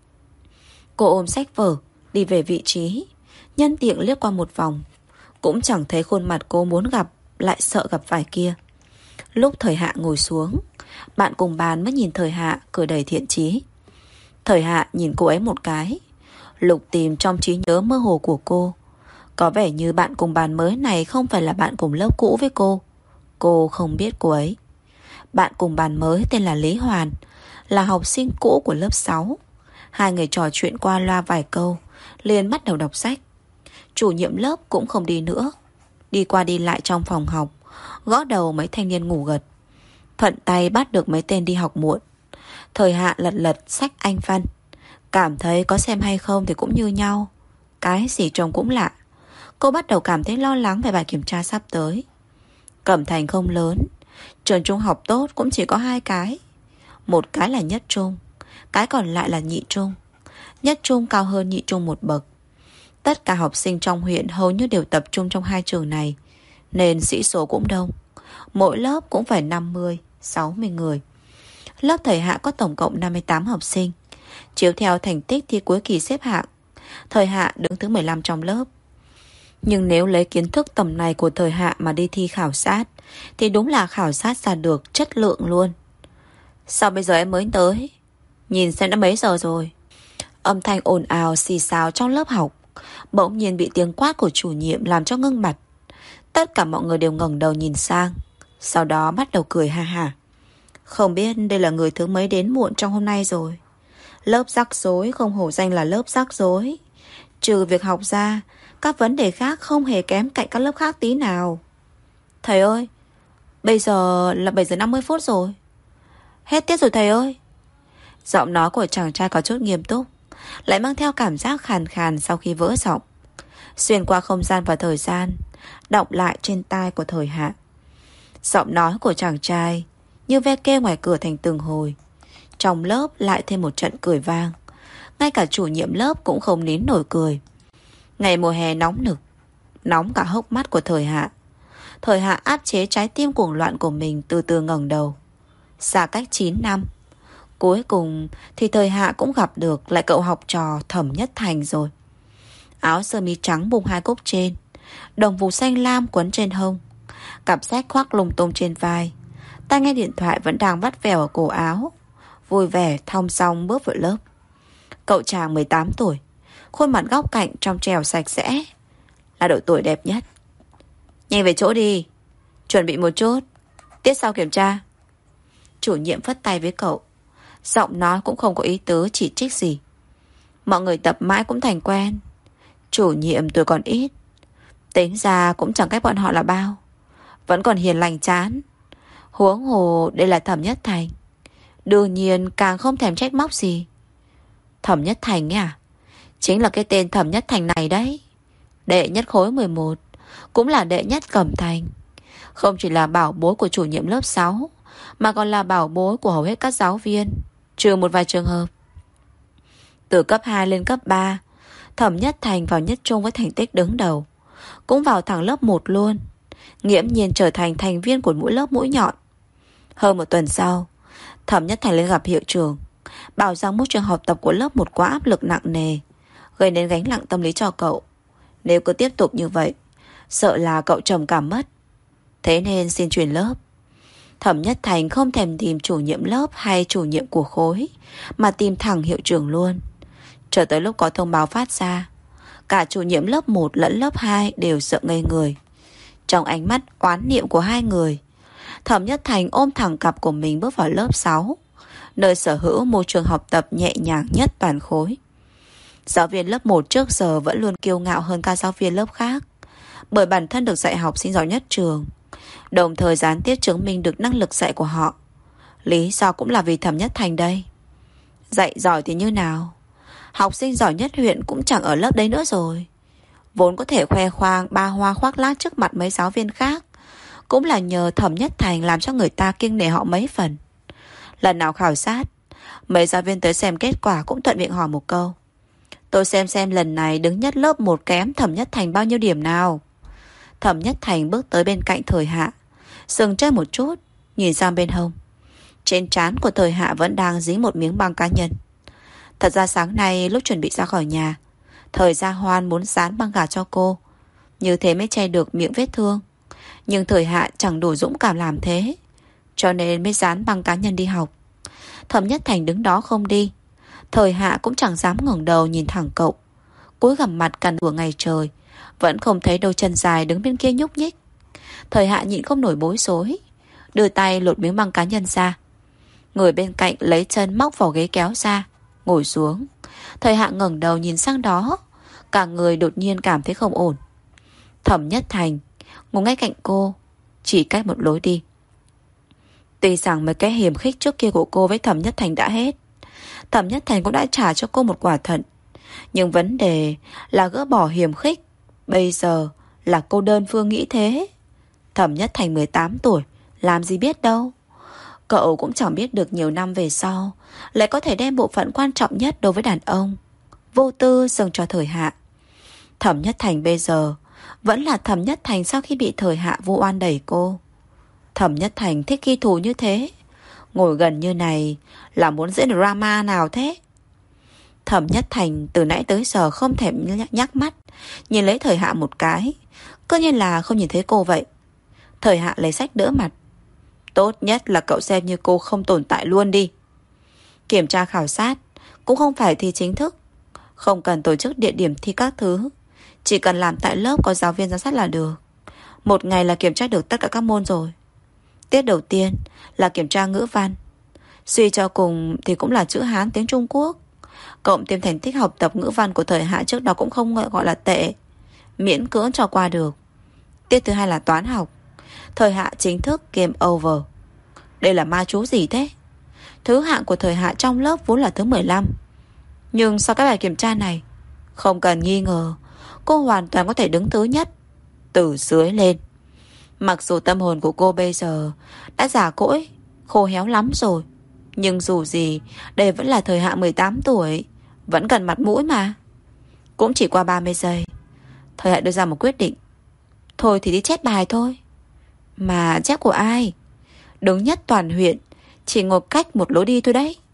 Cô ôm sách vở đi về vị trí, nhân tiện liếc qua một vòng, cũng chẳng thấy khuôn mặt cô muốn gặp, lại sợ gặp phải kia. Lúc Thời Hạ ngồi xuống, bạn cùng bàn mới nhìn Thời Hạ cười đầy thiện chí. Thời Hạ nhìn cô ấy một cái, lục tìm trong trí nhớ mơ hồ của cô. Có vẻ như bạn cùng bàn mới này không phải là bạn cùng lớp cũ với cô. Cô không biết cô ấy. Bạn cùng bàn mới tên là Lý Hoàn, là học sinh cũ của lớp sáu. Hai người trò chuyện qua loa vài câu, liền bắt đầu đọc sách. Chủ nhiệm lớp cũng không đi nữa, đi qua đi lại trong phòng học, gõ đầu mấy thanh niên ngủ gật. Thuận tay bắt được mấy tên đi học muộn. Thời Hạ lật lật sách Anh văn, cảm thấy có xem hay không thì cũng như nhau. Cái gì trông cũng lạ. Cô bắt đầu cảm thấy lo lắng về bài kiểm tra sắp tới. Cẩm Thành không lớn, trường trung học tốt cũng chỉ có hai cái. Một cái là nhất trung, cái còn lại là nhị trung. Nhất trung cao hơn nhị trung một bậc. Tất cả học sinh trong huyện hầu như đều tập trung trong hai trường này, nên sĩ số cũng đông. Mỗi lớp cũng phải năm mươi, sáu mươi người. Lớp Thời Hạ có tổng cộng năm mươi tám học sinh. Chiếu theo thành tích thi cuối kỳ xếp hạng, Thời Hạ đứng thứ mười lăm trong lớp. Nhưng nếu lấy kiến thức tầm này của Thời Hạ mà đi thi khảo sát, thì đúng là khảo sát ra được chất lượng luôn. Sao bây giờ em mới tới? Nhìn xem đã mấy giờ rồi. Âm thanh ồn ào xì xào trong lớp học bỗng nhiên bị tiếng quát của chủ nhiệm làm cho ngưng bặt. Tất cả mọi người đều ngẩng đầu nhìn sang, sau đó bắt đầu cười ha ha. Không biết đây là người thứ mấy đến muộn trong hôm nay rồi. Lớp rắc rối không hổ danh là lớp rắc rối. Trừ việc học ra, các vấn đề khác không hề kém cạnh các lớp khác tí nào. Thầy ơi, bây giờ là bảy giờ năm mươi phút rồi. Hết tiết rồi thầy ơi. Giọng nói của chàng trai có chút nghiêm túc, lại mang theo cảm giác khàn khàn sau khi vỡ giọng, xuyên qua không gian và thời gian, đọng lại trên tai của Thời Hạ. Giọng nói của chàng trai như ve kêu ngoài cửa thành từng hồi. Trong lớp lại thêm một trận cười vang. Ngay cả chủ nhiệm lớp cũng không nín nổi cười. Ngày mùa hè nóng nực, nóng cả hốc mắt của Thời Hạ. Thời Hạ áp chế trái tim cuồng loạn của mình, từ từ ngẩng đầu. Xa cách chín năm, Cuối cùng thì Thời Hạ cũng gặp được lại cậu học trò Thẩm Nhất Thành rồi. Áo sơ mi trắng bùng hai cúc trên, đồng phục xanh lam quấn trên hông, cặp sách khoác lung tung trên vai, tai nghe điện thoại vẫn đang vắt vẻo ở cổ áo, vui vẻ thong dong bước vào lớp. Cậu chàng mười tám tuổi, khuôn mặt góc cạnh trong trẻo sạch sẽ, là độ tuổi đẹp nhất. Nhanh về chỗ đi, chuẩn bị một chút, tiết sau kiểm tra. Chủ nhiệm phất tay với cậu, giọng nói cũng không có ý tứ chỉ trích gì. Mọi người tập mãi cũng thành quen. Chủ nhiệm tuổi còn ít, tính ra cũng chẳng cách bọn họ là bao, vẫn còn hiền lành chán. Huống hồ đây là Thẩm Nhất Thành, đương nhiên càng không thèm trách móc gì. Thẩm Nhất Thành ấy à? Chính là cái tên Thẩm Nhất Thành này đấy. Đệ nhất khối mười một, cũng là đệ nhất Cẩm Thành. Không chỉ là bảo bối của chủ nhiệm lớp sáu, mà còn là bảo bối của hầu hết các giáo viên, trừ một vài trường hợp. Từ cấp hai lên cấp ba, Thẩm Nhất Thành vào nhất trung với thành tích đứng đầu, cũng vào thẳng lớp một luôn, nghiễm nhiên trở thành thành viên của mỗi lớp mũi nhọn. Hơn một tuần sau, Thẩm Nhất Thành lên gặp hiệu trưởng, bảo rằng môi trường học tập của lớp một quá áp lực nặng nề, gây nên gánh nặng tâm lý cho cậu. Nếu cứ tiếp tục như vậy, sợ là cậu trầm cảm mất. Thế nên xin chuyển lớp. Thẩm Nhất Thành không thèm tìm chủ nhiệm lớp hay chủ nhiệm của khối, mà tìm thẳng hiệu trưởng luôn. Chờ tới lúc có thông báo phát ra, cả chủ nhiệm lớp một lẫn lớp hai đều sợ ngây người. Trong ánh mắt oán niệm của hai người, Thẩm Nhất Thành ôm thẳng cặp của mình bước vào lớp sáu, nơi sở hữu môi trường học tập nhẹ nhàng nhất toàn khối. Giáo viên lớp một trước giờ vẫn luôn kiêu ngạo hơn các giáo viên lớp khác, bởi bản thân được dạy học sinh giỏi nhất trường, đồng thời gián tiếp chứng minh được năng lực dạy của họ. Lý do cũng là vì Thẩm Nhất Thành đây. Dạy giỏi thì như nào, học sinh giỏi nhất huyện cũng chẳng ở lớp đấy nữa rồi. Vốn có thể khoe khoang ba hoa khoác lác trước mặt mấy giáo viên khác, cũng là nhờ Thẩm Nhất Thành làm cho người ta kiêng nể họ mấy phần. Lần nào khảo sát, mấy giáo viên tới xem kết quả cũng thuận miệng hỏi một câu: tôi xem xem lần này đứng nhất lớp một kém Thẩm Nhất Thành bao nhiêu điểm nào. Thẩm Nhất Thành bước tới bên cạnh Thời Hạ, dừng chân một chút, nhìn sang bên hông. Trên trán của Thời Hạ vẫn đang dính một miếng băng cá nhân. Thật ra sáng nay lúc chuẩn bị ra khỏi nhà, Thời Gia Hoan muốn dán băng gạc cho cô, như thế mới che được miệng vết thương. Nhưng Thời Hạ chẳng đủ dũng cảm làm thế, cho nên mới dán băng cá nhân đi học. Thẩm Nhất Thành đứng đó không đi. Thời Hạ cũng chẳng dám ngẩng đầu nhìn thẳng cậu. Cúi gằm mặt cằn của ngày trời, vẫn không thấy đôi chân dài đứng bên kia nhúc nhích. Thời Hạ nhịn không nổi bối rối, đưa tay lột miếng băng cá nhân ra. Người bên cạnh lấy chân móc vào ghế kéo ra, ngồi xuống. Thời Hạ ngẩng đầu nhìn sang đó, cả người đột nhiên cảm thấy không ổn. Thẩm Nhất Thành ngồi ngay cạnh cô, chỉ cách một lối đi. Tuy rằng mấy cái hiềm khích trước kia của cô với Thẩm Nhất Thành đã hết, Thẩm Nhất Thành cũng đã trả cho cô một quả thận, nhưng vấn đề là gỡ bỏ hiềm khích bây giờ là cô đơn phương nghĩ thế. Thẩm Nhất Thành mười tám tuổi, làm gì biết đâu. Cậu cũng chẳng biết được nhiều năm về sau lại có thể đem bộ phận quan trọng nhất đối với đàn ông vô tư dâng cho Thời Hạ. Thẩm Nhất Thành bây giờ vẫn là Thẩm Nhất Thành sau khi bị Thời Hạ vu oan đẩy cô. Thẩm Nhất Thành thích ghi thù như thế, ngồi gần như này là muốn diễn drama nào thế? Thẩm Nhất Thành từ nãy tới giờ không thèm nhắc mắt nhìn lấy Thời Hạ một cái, cứ như là không nhìn thấy cô vậy. Thời Hạ lấy sách đỡ mặt. Tốt nhất là cậu xem như cô không tồn tại luôn đi. Kiểm tra khảo sát cũng không phải thi chính thức, không cần tổ chức địa điểm thi các thứ, chỉ cần làm tại lớp có giáo viên giám sát là được. Một ngày là kiểm tra được tất cả các môn rồi. Tiết đầu tiên là kiểm tra ngữ văn, suy cho cùng thì cũng là chữ Hán tiếng Trung Quốc. Cộng thêm thành tích học tập ngữ văn của Thời Hạ trước đó cũng không gọi là tệ, miễn cưỡng cho qua được. Tiết thứ hai là toán học. Thời Hạ chính thức game over. Đây là ma chú gì thế? Thứ hạng của Thời Hạ trong lớp vốn là thứ mười lăm, nhưng sau cái bài kiểm tra này, không cần nghi ngờ, cô hoàn toàn có thể đứng thứ nhất từ dưới lên. Mặc dù tâm hồn của cô bây giờ đã già cỗi, khô héo lắm rồi, nhưng dù gì đây vẫn là Thời Hạ mười tám tuổi, vẫn cần mặt mũi mà. Cũng chỉ qua ba mươi giây, Thời Hạ đưa ra một quyết định. Thôi thì đi chép bài thôi. Mà chép của ai? Đứng nhất toàn huyện, chỉ ngồi cách một lối đi thôi đấy.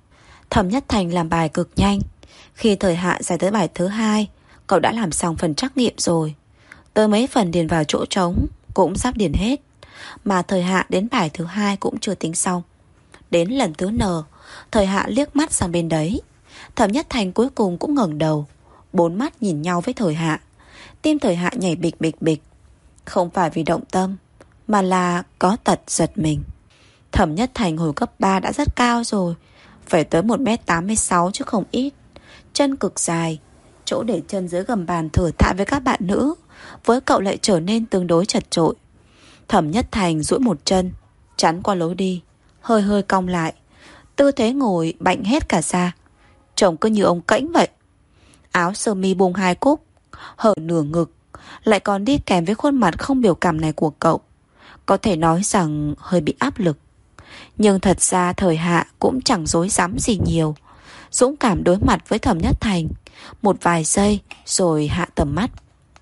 Thẩm Nhất Thành làm bài cực nhanh. Khi thời hạ giải tới bài thứ hai, cậu đã làm xong phần trắc nghiệm rồi. Tới mấy phần điền vào chỗ trống cũng sắp điền hết, mà thời hạ đến bài thứ hai cũng chưa tính xong. Đến lần thứ N, thời hạ liếc mắt sang bên đấy. Thẩm Nhất Thành cuối cùng cũng ngẩng đầu, bốn mắt nhìn nhau với thời hạ. Tim thời hạ nhảy bịch bịch bịch. Không phải vì động tâm, mà là có tật giật mình. Thẩm Nhất Thành hồi cấp ba đã rất cao rồi, phải tới một mét tám mươi sáu chứ không ít. Chân cực dài, chỗ để chân dưới gầm bàn thửa thạ với các bạn nữ, với cậu lại trở nên tương đối chật chội. Thẩm Nhất Thành duỗi một chân chắn qua lối đi, hơi hơi cong lại, tư thế ngồi bạnh hết cả ra, trông cứ như ông cẫnh vậy. Áo sơ mi buông hai cúc, hở nửa ngực, lại còn đi kèm với khuôn mặt không biểu cảm này của cậu, có thể nói rằng hơi bị áp lực. Nhưng thật ra thời hạ cũng chẳng dối dám gì nhiều, dũng cảm đối mặt với Thẩm Nhất Thành một vài giây rồi hạ tầm mắt,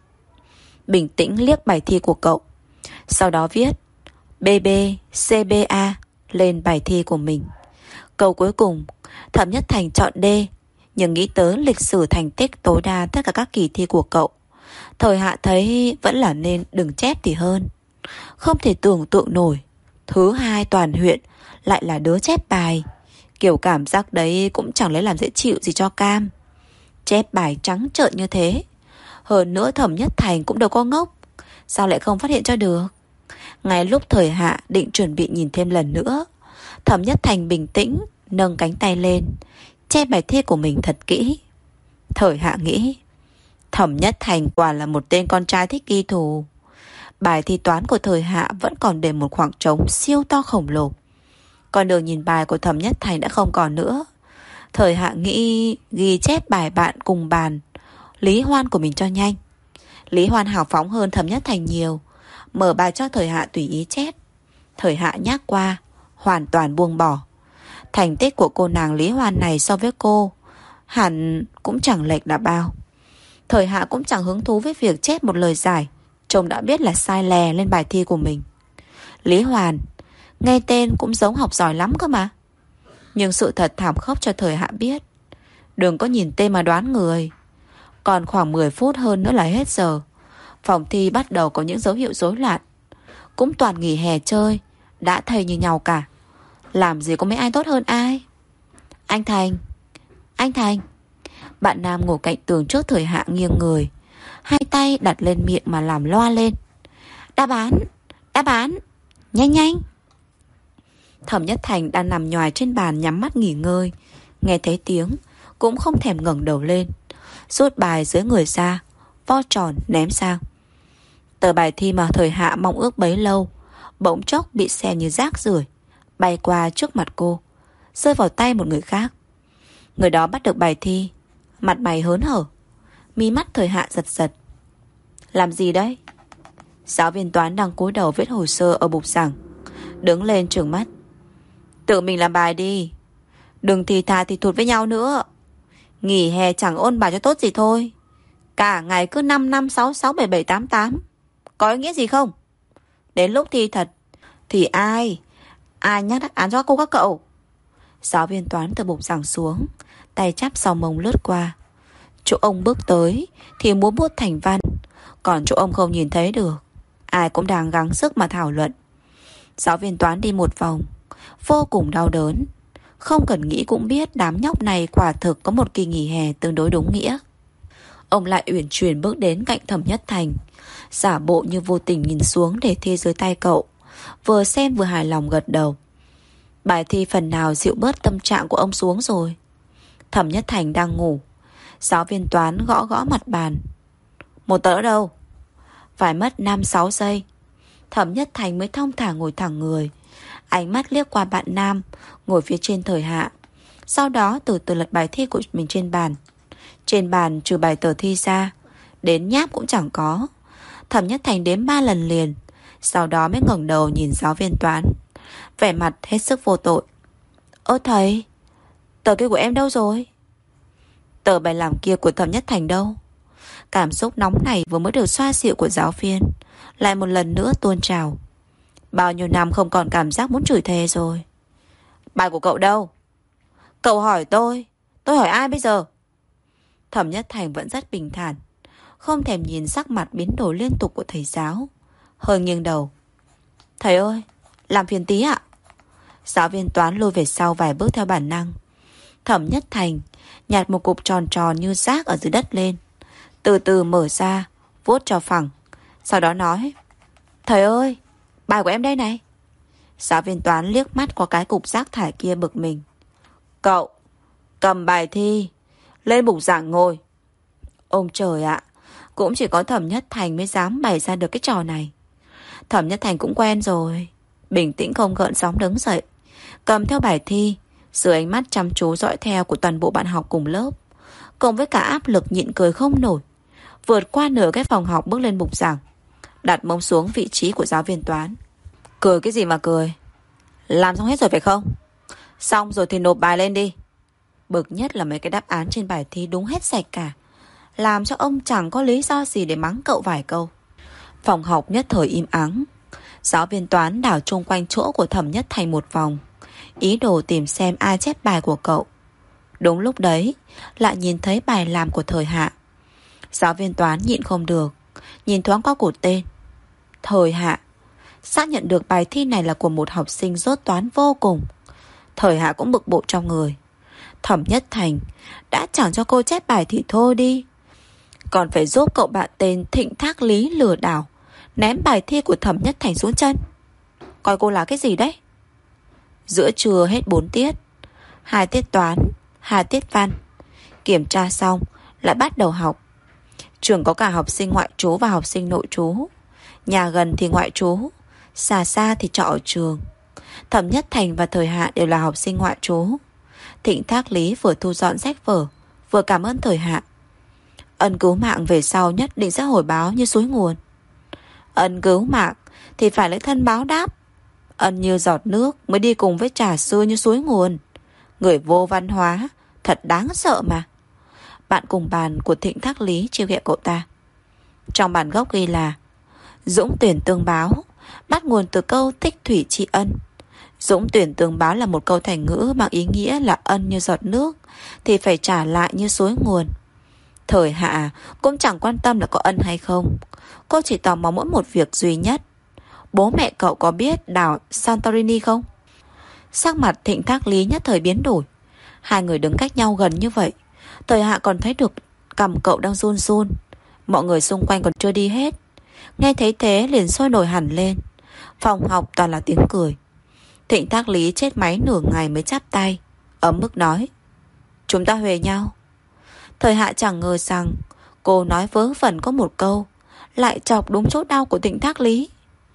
bình tĩnh liếc bài thi của cậu, sau đó viết bê bê xê bê a lên bài thi của mình. Câu cuối cùng Thẩm Nhất Thành chọn D, nhưng nghĩ tới lịch sử thành tích tối đa tất cả các kỳ thi của cậu, thời hạ thấy vẫn là nên đừng chép thì hơn. Không thể tưởng tượng nổi, thứ hai toàn huyện lại là đứa chép bài. Kiểu cảm giác đấy cũng chẳng lấy làm dễ chịu gì cho cam. Chép bài trắng trợn như thế. Hơn nữa Thẩm Nhất Thành cũng đâu có ngốc, sao lại không phát hiện cho được. Ngay lúc thời hạ định chuẩn bị nhìn thêm lần nữa, Thẩm Nhất Thành bình tĩnh nâng cánh tay lên, che bài thi của mình thật kỹ. Thời hạ nghĩ, Thẩm Nhất Thành quả là một tên con trai thích ghi thù. Bài thi toán của thời hạ vẫn còn để một khoảng trống siêu to khổng lồ. Con đường nhìn bài của Thẩm Nhất Thành đã không còn nữa. Thời hạ nghĩ ghi chép bài bạn cùng bàn Lý Hoan của mình cho nhanh. Lý Hoan hào phóng hơn Thẩm Nhất Thành nhiều, mở bài cho thời hạ tùy ý chép. Thời hạ nhắc qua, hoàn toàn buông bỏ. Thành tích của cô nàng Lý Hoan này so với cô hẳn cũng chẳng lệch là bao. Thời hạ cũng chẳng hứng thú với việc chép một lời giải trông đã biết là sai lè lên bài thi của mình. Lý Hoàn, nghe tên cũng giống học giỏi lắm cơ mà. Nhưng sự thật thảm khốc cho thời hạ biết, đừng có nhìn tên mà đoán người. Còn khoảng mười phút hơn nữa là hết giờ. Phòng thi bắt đầu có những dấu hiệu rối loạn. Cũng toàn nghỉ hè chơi, đã thầy như nhau cả. Làm gì có mấy ai tốt hơn ai. Anh Thành, anh Thành. Bạn nam ngồi cạnh tường trước thời hạ nghiêng người, hai tay đặt lên miệng mà làm loa lên. Đáp án, đáp án, nhanh nhanh. Thẩm Nhất Thành đang nằm nhoài trên bàn nhắm mắt nghỉ ngơi, nghe thấy tiếng cũng không thèm ngẩng đầu lên, rút bài dưới người ra, vo tròn ném sang. Tờ bài thi mà thời hạ mong ước bấy lâu bỗng chốc bị xem như rác rưởi, bay qua trước mặt cô, rơi vào tay một người khác. Người đó bắt được bài thi, mặt mày hớn hở, mí mắt thời hạ giật giật. Làm gì đấy? Giáo viên toán đang cúi đầu viết hồ sơ ở bục giảng, đứng lên trừng mắt. Tự mình làm bài đi, đừng thì thà thì thụt với nhau nữa. Nghỉ hè chẳng ôn bài cho tốt gì thôi, cả ngày cứ năm năm sáu sáu bảy bảy tám tám, có ý nghĩa gì không? Đến lúc thi thật thì ai Ai nhắc đáp án cho các cô các cậu? Giáo viên toán từ bục giảng xuống, tay chắp sau mông lướt qua. Chỗ ông bước tới thì múa bút thành văn, còn chỗ ông không nhìn thấy được. Ai cũng đang gắng sức mà thảo luận. Giáo viên toán đi một vòng, vô cùng đau đớn. Không cần nghĩ cũng biết đám nhóc này quả thực có một kỳ nghỉ hè tương đối đúng nghĩa. Ông lại uyển chuyển bước đến cạnh Thẩm Nhất Thành, giả bộ như vô tình nhìn xuống để thi dưới tay cậu, vừa xem vừa hài lòng gật đầu. Bài thi phần nào dịu bớt tâm trạng của ông xuống rồi. Thẩm Nhất Thành đang ngủ. Giáo viên toán gõ gõ mặt bàn. Một tờ đâu? Phải mất năm sáu giây, Thẩm Nhất Thành mới thong thả ngồi thẳng người, ánh mắt liếc qua bạn nam ngồi phía trên thời hạ, sau đó từ từ lật bài thi của mình trên bàn. Trên bàn trừ bài tờ thi ra, đến nháp cũng chẳng có. Thẩm Nhất Thành đếm ba lần liền, sau đó mới ngẩng đầu nhìn giáo viên toán, vẻ mặt hết sức vô tội. Ơ thầy, tờ kia của em đâu rồi? Tờ bài làm kia của Thẩm Nhất Thành đâu? Cảm xúc nóng này vừa mới được xoa dịu của giáo viên lại một lần nữa tuôn trào. Bao nhiêu năm không còn cảm giác muốn chửi thề rồi. Bài của cậu đâu? Cậu hỏi tôi, tôi hỏi ai bây giờ? Thẩm Nhất Thành vẫn rất bình thản, không thèm nhìn sắc mặt biến đổi liên tục của thầy giáo, hơi nghiêng đầu. Thầy ơi, làm phiền tí ạ. Giáo viên toán lùi về sau vài bước theo bản năng. Thẩm Nhất Thành nhặt một cục tròn tròn như rác ở dưới đất lên, từ từ mở ra, vuốt cho phẳng. Sau đó nói, thầy ơi, bài của em đây này. Giáo viên toán liếc mắt qua cái cục rác thải kia bực mình. Cậu, cầm bài thi, lên bục giảng ngồi. Ôm trời ạ, cũng chỉ có Thẩm Nhất Thành mới dám bày ra được cái trò này. Thẩm Nhất Thành cũng quen rồi, bình tĩnh không gợn sóng đứng dậy, cầm theo bài thi, dưới ánh mắt chăm chú dõi theo của toàn bộ bạn học cùng lớp, cộng với cả áp lực nhịn cười không nổi, vượt qua nửa cái phòng học bước lên bục giảng, đặt mông xuống vị trí của giáo viên toán. Cười cái gì mà cười? Làm xong hết rồi phải không? Xong rồi thì nộp bài lên đi. Bực nhất là mấy cái đáp án trên bài thi đúng hết sạch cả, làm cho ông chẳng có lý do gì để mắng cậu vài câu. Phòng học nhất thời im ắng. Giáo viên toán đảo chung quanh chỗ của Thẩm Nhất Thành một vòng, ý đồ tìm xem ai chép bài của cậu. Đúng lúc đấy lại nhìn thấy bài làm của Thời Hạ. Giáo viên toán nhịn không được, nhìn thoáng qua cột tên Thời Hạ, xác nhận được bài thi này là của một học sinh dốt toán vô cùng. Thời Hạ cũng bực bội trong người. Thẩm Nhất Thành đã chẳng cho cô chép bài thì thôi đi, còn phải giúp cậu bạn tên Thịnh Thác Lý lừa đảo, ném bài thi của Thẩm Nhất Thành xuống chân. Coi cô là cái gì đấy? Giữa trưa hết bốn tiết, hai tiết toán, hai tiết văn. Kiểm tra xong lại bắt đầu học. Trường có cả học sinh ngoại trú và học sinh nội trú. Nhà gần thì ngoại trú, xa xa thì trọ ở trường. Thẩm Nhất Thành và Thời Hạ đều là học sinh ngoại trú. Thịnh Thác Lý vừa thu dọn sách vở, vừa cảm ơn Thời Hạ. Ân cứu mạng về sau nhất định sẽ hồi báo như suối nguồn. Ân cứu mạng thì phải lấy thân báo đáp. Ân như giọt nước mới đi cùng với trà xưa như suối nguồn. Người vô văn hóa, thật đáng sợ mà. Bạn cùng bàn của Thịnh Thác Lý trêu ghẹo cậu ta. Trong bản gốc ghi là dũng tuyển tương báo, bắt nguồn từ câu tích thủy tri ân. Dũng tuyển tương báo là một câu thành ngữ mang ý nghĩa là ân như giọt nước thì phải trả lại như suối nguồn. Thời Hạ cũng chẳng quan tâm là có ân hay không. Cô chỉ tò mò mỗi một việc duy nhất: bố mẹ cậu có biết đảo Santorini không? Sắc mặt Thịnh Thác Lý nhất thời biến đổi. Hai người đứng cách nhau gần như vậy, Thời Hạ còn thấy được cằm cậu đang run run. Mọi người xung quanh còn chưa đi hết, nghe thấy thế liền sôi nổi hẳn lên. Phòng học toàn là tiếng cười. Thịnh Thác Lý chết máy nửa ngày mới chắp tay, ấm ức nói: chúng ta huề nhau. Thời Hạ chẳng ngờ rằng cô nói vớ vẩn có một câu lại chọc đúng chỗ đau của Thịnh Thác Lý.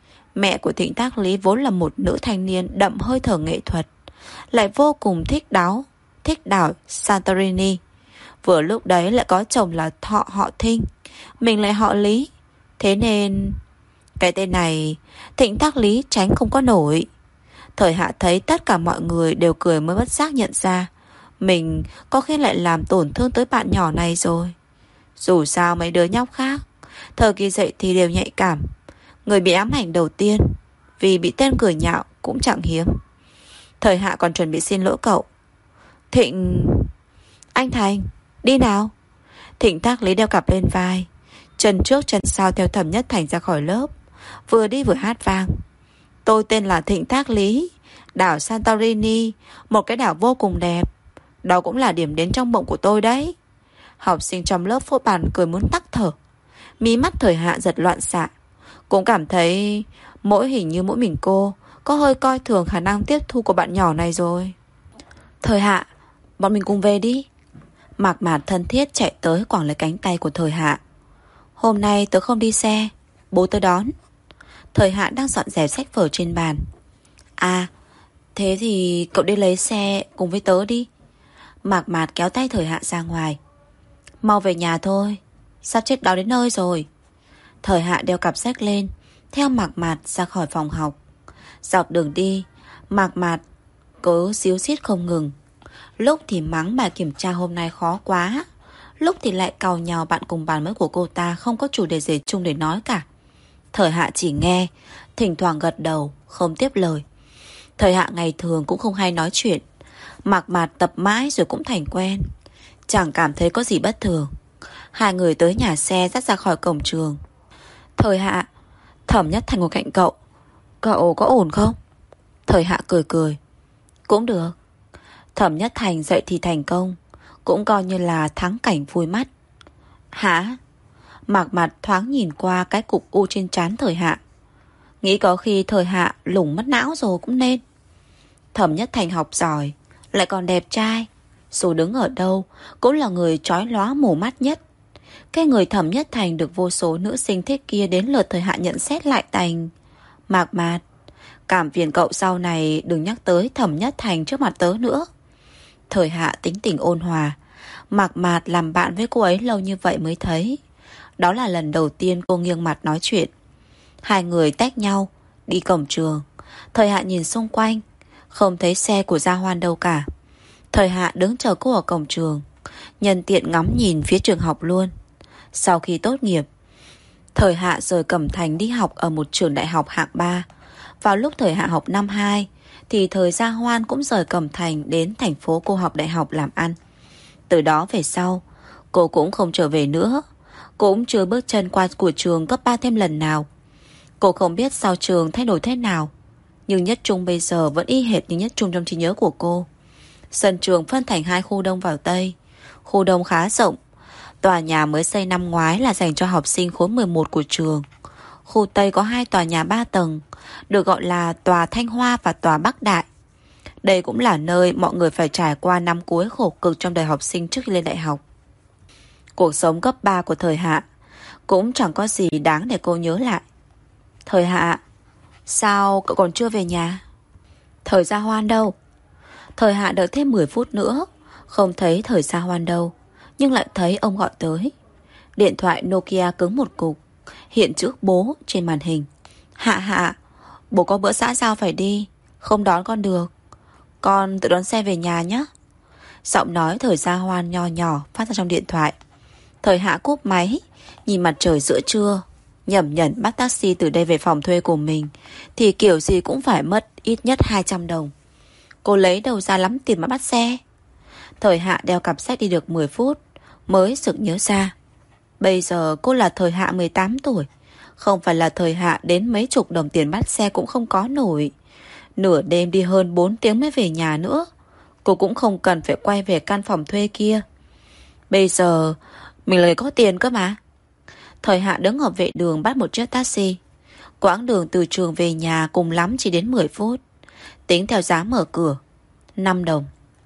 Mẹ của Thịnh Thác Lý vốn là một nữ thanh niên đậm hơi thở nghệ thuật, lại vô cùng thích đáo, thích đảo Santorini. Vừa lúc đấy lại có chồng là thọ họ Thinh, mình lại họ Lý. Thế nên cái tên này Thịnh Thác Lý tránh không có nổi. Thời Hạ thấy tất cả mọi người đều cười mới bất giác nhận ra mình có khi lại làm tổn thương tới bạn nhỏ này rồi. Dù sao mấy đứa nhóc khác thời kỳ dậy thì đều nhạy cảm. Người bị ám ảnh đầu tiên vì bị tên cười nhạo cũng chẳng hiếm. Thời Hạ còn chuẩn bị xin lỗi cậu. Thịnh... Anh Thành, đi nào. Thịnh Thác Lý đeo cặp lên vai, chân trước chân sau theo Thẩm Nhất Thành ra khỏi lớp, vừa đi vừa hát vang: tôi tên là Thịnh Thác Lý, đảo Santorini, một cái đảo vô cùng đẹp. Đó cũng là điểm đến trong mộng của tôi đấy. Học sinh trong lớp phô bàn cười muốn tắc thở. Mí mắt Thời Hạ giật loạn xạ. Cũng cảm thấy mỗi hình như mỗi mình cô có hơi coi thường khả năng tiếp thu của bạn nhỏ này rồi. Thời Hạ, bọn mình cùng về đi. Mạc Mạt thân thiết chạy tới quàng lấy cánh tay của Thời Hạ. Hôm nay tớ không đi xe, bố tớ đón. Thời Hạ đang dọn dẹp sách vở trên bàn. À, thế thì cậu đi lấy xe cùng với tớ đi. Mạc Mạt kéo tay Thời Hạ ra ngoài. Mau về nhà thôi, sắp chết đói đến nơi rồi. Thời Hạ đeo cặp sách lên, theo Mạc Mạt ra khỏi phòng học. Dọc đường đi, Mạc Mạt cứ xíu xít không ngừng. Lúc thì mắng bài kiểm tra hôm nay khó quá, lúc thì lại càu nhàu bạn cùng bàn mới của cô ta không có chủ đề gì chung để nói cả. Thời Hạ chỉ nghe, thỉnh thoảng gật đầu, không tiếp lời. Thời Hạ ngày thường cũng không hay nói chuyện. Mạc Mạt tập mãi rồi cũng thành quen, chẳng cảm thấy có gì bất thường. Hai người tới nhà xe dắt ra khỏi cổng trường. Thời Hạ, Thẩm Nhất Thành ngồi cạnh cậu. Cậu có ổn không? Thời Hạ cười cười. Cũng được. Thẩm Nhất Thành dậy thì thành công, cũng coi như là thắng cảnh vui mắt. Hả? Mạc Mạt thoáng nhìn qua cái cục u trên trán Thời Hạ, nghĩ có khi Thời Hạ lủng mất não rồi cũng nên. Thẩm Nhất Thành học giỏi, lại còn đẹp trai, dù đứng ở đâu cũng là người chói lóa mù mắt nhất. Cái người Thẩm Nhất Thành được vô số nữ sinh thích kia đến lượt Thời Hạ nhận xét lại thành Mạc Mạt, cảm phiền cậu sau này đừng nhắc tới Thẩm Nhất Thành trước mặt tớ nữa. Thời Hạ tính tình ôn hòa, Mạc Mạt làm bạn với cô ấy lâu như vậy mới thấy. Đó là lần đầu tiên cô nghiêng mặt nói chuyện. Hai người tách nhau đi cổng trường. Thời Hạ nhìn xung quanh, không thấy xe của Gia Hoan đâu cả. Thời Hạ đứng chờ cô ở cổng trường, nhân tiện ngắm nhìn phía trường học luôn. Sau khi tốt nghiệp, Thời Hạ rời Cẩm Thành đi học ở một trường đại học hạng ba. Vào lúc Thời Hạ học năm hai thì Thời Gia Hoan cũng rời Cẩm Thành đến thành phố cô học đại học làm ăn. Từ đó về sau, cô cũng không trở về nữa, cũng chưa bước chân qua của trường cấp ba thêm lần nào. Cô không biết sau trường thay đổi thế nào, nhưng Nhất Trung bây giờ vẫn y hệt như Nhất Trung trong trí nhớ của cô. Sân trường phân thành hai khu đông và tây. Khu đông khá rộng, tòa nhà mới xây năm ngoái là dành cho học sinh khối mười một của trường. Khu tây có hai tòa nhà ba tầng, được gọi là tòa Thanh Hoa và tòa Bắc Đại. Đây cũng là nơi mọi người phải trải qua năm cuối khổ cực trong đời học sinh trước khi lên đại học. Cuộc sống cấp ba của Thời Hạ cũng chẳng có gì đáng để cô nhớ lại. Thời Hạ, sao cậu còn chưa về nhà? Thời Gia Hoan đâu? Thời Hạ đợi thêm mười phút nữa, không thấy Thời Gia Hoan đâu, nhưng lại thấy ông gọi tới. Điện thoại Nokia cứng một cục, hiện chữ bố trên màn hình. Hạ Hạ, bố có bữa xã giao phải đi, không đón con được, con tự đón xe về nhà nhé. Giọng nói Thời Gia Hoan nho nhỏ phát ra trong điện thoại. Thời Hạ cúp máy, nhìn mặt trời giữa trưa, nhẩm nhẩn bắt taxi từ đây về phòng thuê của mình thì kiểu gì cũng phải mất ít nhất hai trăm đồng. Cô lấy đâu ra lắm tiền mà bắt xe? Thời Hạ đeo cặp sách đi được mười phút mới sực nhớ ra, bây giờ cô là Thời Hạ mười tám tuổi, không phải là Thời Hạ đến mấy chục đồng tiền bắt xe cũng không có nổi. Nửa đêm đi hơn bốn tiếng mới về nhà nữa, cô cũng không cần phải quay về căn phòng thuê kia. Bây giờ mình lấy có tiền cơ mà. Thời Hạ đứng ở vệ đường bắt một chiếc taxi. Quãng đường từ trường về nhà cùng lắm chỉ đến mười phút. Tính theo giá mở cửa, năm đồng.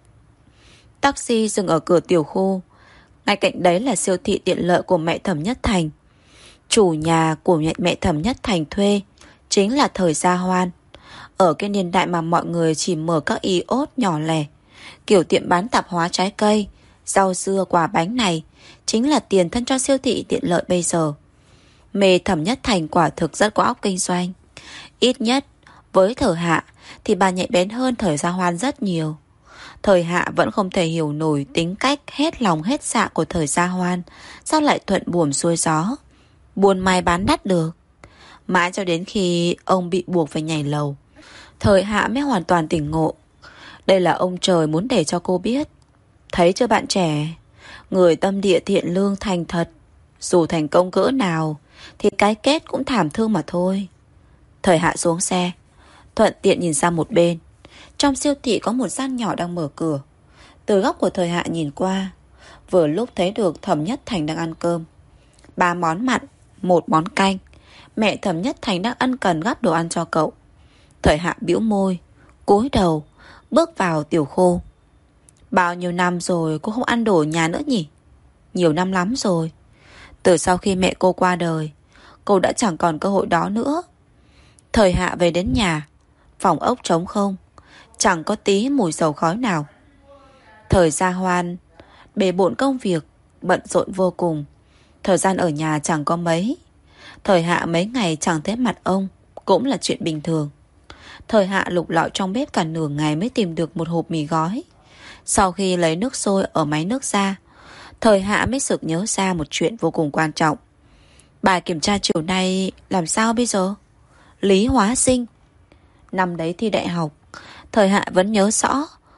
Taxi dừng ở cửa tiểu khu. Ngay cạnh đấy là siêu thị tiện lợi của mẹ Thẩm Nhất Thành. Chủ nhà của mẹ, mẹ Thẩm Nhất Thành thuê chính là Thời Gia Hoan. Ở cái niên đại mà mọi người chỉ mở các iốt nhỏ lẻ, kiểu tiệm bán tạp hóa trái cây, rau dưa, quả bánh này chính là tiền thân cho siêu thị tiện lợi bây giờ. Mẹ Thẩm Nhất Thành quả thực rất có óc kinh doanh. Ít nhất với Thời Hạ thì bà nhạy bén hơn Thời Gia Hoan rất nhiều. Thời Hạ vẫn không thể hiểu nổi tính cách hết lòng hết dạ của Thời Gia Hoan, sao lại thuận buồm xuôi gió, buôn may bán đắt được. Mãi cho đến khi ông bị buộc phải nhảy lầu, Thời Hạ mới hoàn toàn tỉnh ngộ. Đây là ông trời muốn để cho cô biết. Thấy chưa bạn trẻ, người tâm địa thiện lương thành thật, dù thành công cỡ nào thì cái kết cũng thảm thương mà thôi. Thời Hạ xuống xe, thuận tiện nhìn sang một bên. Trong siêu thị có một gian nhỏ đang mở cửa. Từ góc của Thời Hạ nhìn qua, vừa lúc thấy được Thẩm Nhất Thành đang ăn cơm. Ba món mặn, một món canh. Mẹ Thẩm Nhất Thành đang ân cần gắp đồ ăn cho cậu. Thời Hạ bĩu môi, cúi đầu bước vào tiểu khu. Bao nhiêu năm rồi cô không ăn đồ ở nhà nữa nhỉ? Nhiều năm lắm rồi. Từ sau khi mẹ cô qua đời, cô đã chẳng còn cơ hội đó nữa. Thời Hạ về đến nhà, phòng ốc trống không, chẳng có tí mùi dầu khói nào. Thời Gia Hoan bề bộn công việc, bận rộn vô cùng. Thời gian ở nhà chẳng có mấy. Thời Hạ mấy ngày chẳng thấy mặt ông cũng là chuyện bình thường. Thời Hạ lục lọi trong bếp cả nửa ngày mới tìm được một hộp mì gói. Sau khi lấy nước sôi ở máy nước ra, Thời Hạ mới sực nhớ ra một chuyện vô cùng quan trọng. Bài kiểm tra chiều nay làm sao bây giờ? Lý hóa sinh. Năm đấy thi đại học, Thời Hạ vẫn nhớ rõ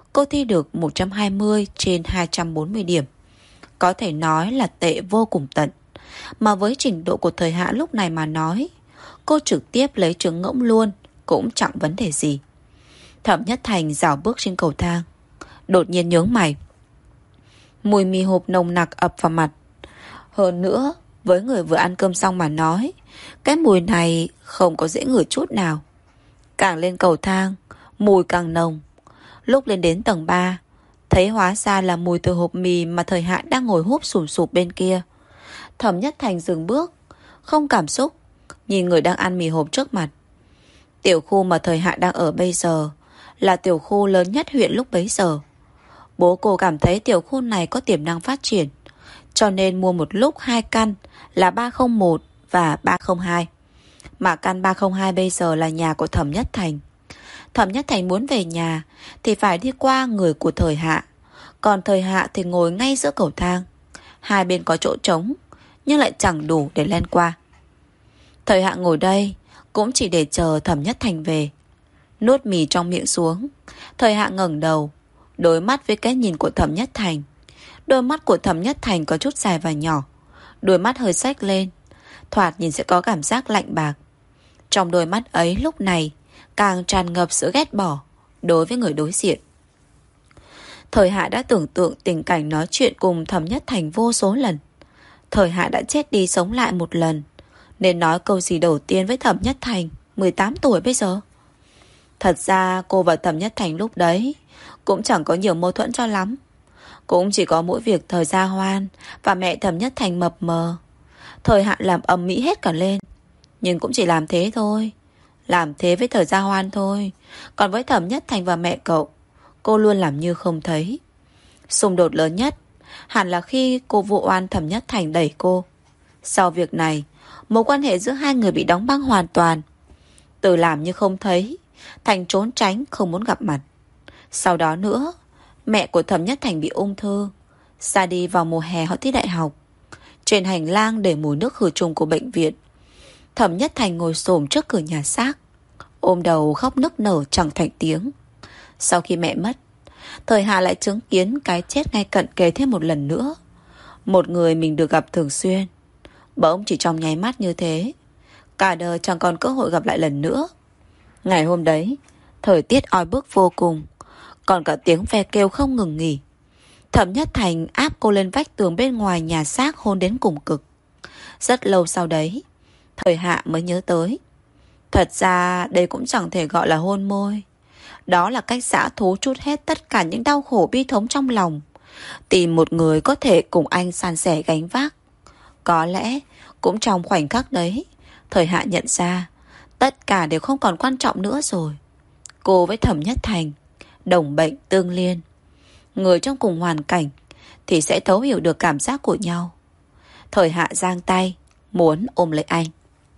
Cô thi được một trăm hai mươi trên hai trăm bốn mươi điểm. Có thể nói là tệ vô cùng tận. Mà với trình độ của Thời Hạ lúc này mà nói, cô trực tiếp lấy trứng ngỗng luôn cũng chẳng vấn đề gì. Thẩm Nhất Thành rảo bước trên cầu thang, đột nhiên nhướng mày. Mùi mì hộp nồng nặc ập vào mặt. Hơn nữa, với người vừa ăn cơm xong mà nói, cái mùi này không có dễ ngửi chút nào. Càng lên cầu thang, mùi càng nồng. Lúc lên đến tầng ba, thấy hóa ra là mùi từ hộp mì mà Thời Hạ đang ngồi húp sùm sụp bên kia. Thẩm Nhất Thành dừng bước, không cảm xúc, nhìn người đang ăn mì hộp trước mặt. Tiểu khu mà Thời Hạ đang ở bây giờ là tiểu khu lớn nhất huyện lúc bấy giờ. Bố cô cảm thấy tiểu khu này có tiềm năng phát triển, cho nên mua một lúc hai căn là ba không một và ba không hai. Mà căn ba không hai bây giờ là nhà của Thẩm Nhất Thành. Thẩm Nhất Thành muốn về nhà thì phải đi qua người của Thời Hạ. Còn Thời Hạ thì ngồi ngay giữa cầu thang. Hai bên có chỗ trống, nhưng lại chẳng đủ để lên qua. Thời Hạ ngồi đây cũng chỉ để chờ Thẩm Nhất Thành về. Nuốt mì trong miệng xuống, Thời Hạ ngẩng đầu, đối mắt với cái nhìn của Thẩm Nhất Thành. Đôi mắt của Thẩm Nhất Thành có chút dài và nhỏ, đôi mắt hơi xếch lên, thoạt nhìn sẽ có cảm giác lạnh bạc. Trong đôi mắt ấy lúc này càng tràn ngập sự ghét bỏ đối với người đối diện. Thời Hạ đã tưởng tượng tình cảnh nói chuyện cùng Thẩm Nhất Thành vô số lần. Thời Hạ đã chết đi sống lại một lần, nên nói câu gì đầu tiên với Thẩm Nhất Thành mười tám tuổi bây giờ. Thật ra cô và Thẩm Nhất Thành lúc đấy cũng chẳng có nhiều mâu thuẫn cho lắm. Cũng chỉ có mỗi việc Thời Gia Hoan và mẹ Thẩm Nhất Thành mập mờ. Thời Hạ làm ầm ĩ hết cả lên, nhưng cũng chỉ làm thế thôi. Làm thế với Thời Gia Hoan thôi. Còn với Thẩm Nhất Thành và mẹ cậu, cô luôn làm như không thấy. Xung đột lớn nhất hẳn là khi cô vụ oan Thẩm Nhất Thành đẩy cô. Sau việc này, mối quan hệ giữa hai người bị đóng băng hoàn toàn. Từ làm như không thấy thành trốn tránh không muốn gặp mặt. Sau đó nữa, mẹ của Thẩm Nhất Thành bị ung thư, ra đi vào mùa hè họ thi đại học. Trên hành lang để mùi nước khử trùng của bệnh viện, Thẩm Nhất Thành ngồi xổm trước cửa nhà xác, ôm đầu khóc nức nở chẳng thành tiếng. Sau khi mẹ mất, Thời Hạ lại chứng kiến cái chết ngay cận kề thêm một lần nữa. Một người mình được gặp thường xuyên, bỗng chỉ trong nháy mắt như thế, cả đời chẳng còn cơ hội gặp lại lần nữa. Ngày hôm đấy, thời tiết oi bức vô cùng, còn cả tiếng ve kêu không ngừng nghỉ. Thẩm Nhất Thành áp cô lên vách tường bên ngoài nhà xác hôn đến cùng cực. Rất lâu sau đấy, Thời Hạ mới nhớ tới, thật ra đây cũng chẳng thể gọi là hôn môi. Đó là cách dã thú trút hết tất cả những đau khổ bi thống trong lòng, tìm một người có thể cùng anh san sẻ gánh vác. Có lẽ cũng trong khoảnh khắc đấy, Thời Hạ nhận ra tất cả đều không còn quan trọng nữa rồi. Cô với Thẩm Nhất Thành đồng bệnh tương liên, người trong cùng hoàn cảnh thì sẽ thấu hiểu được cảm giác của nhau. Thời Hạ giang tay muốn ôm lấy anh.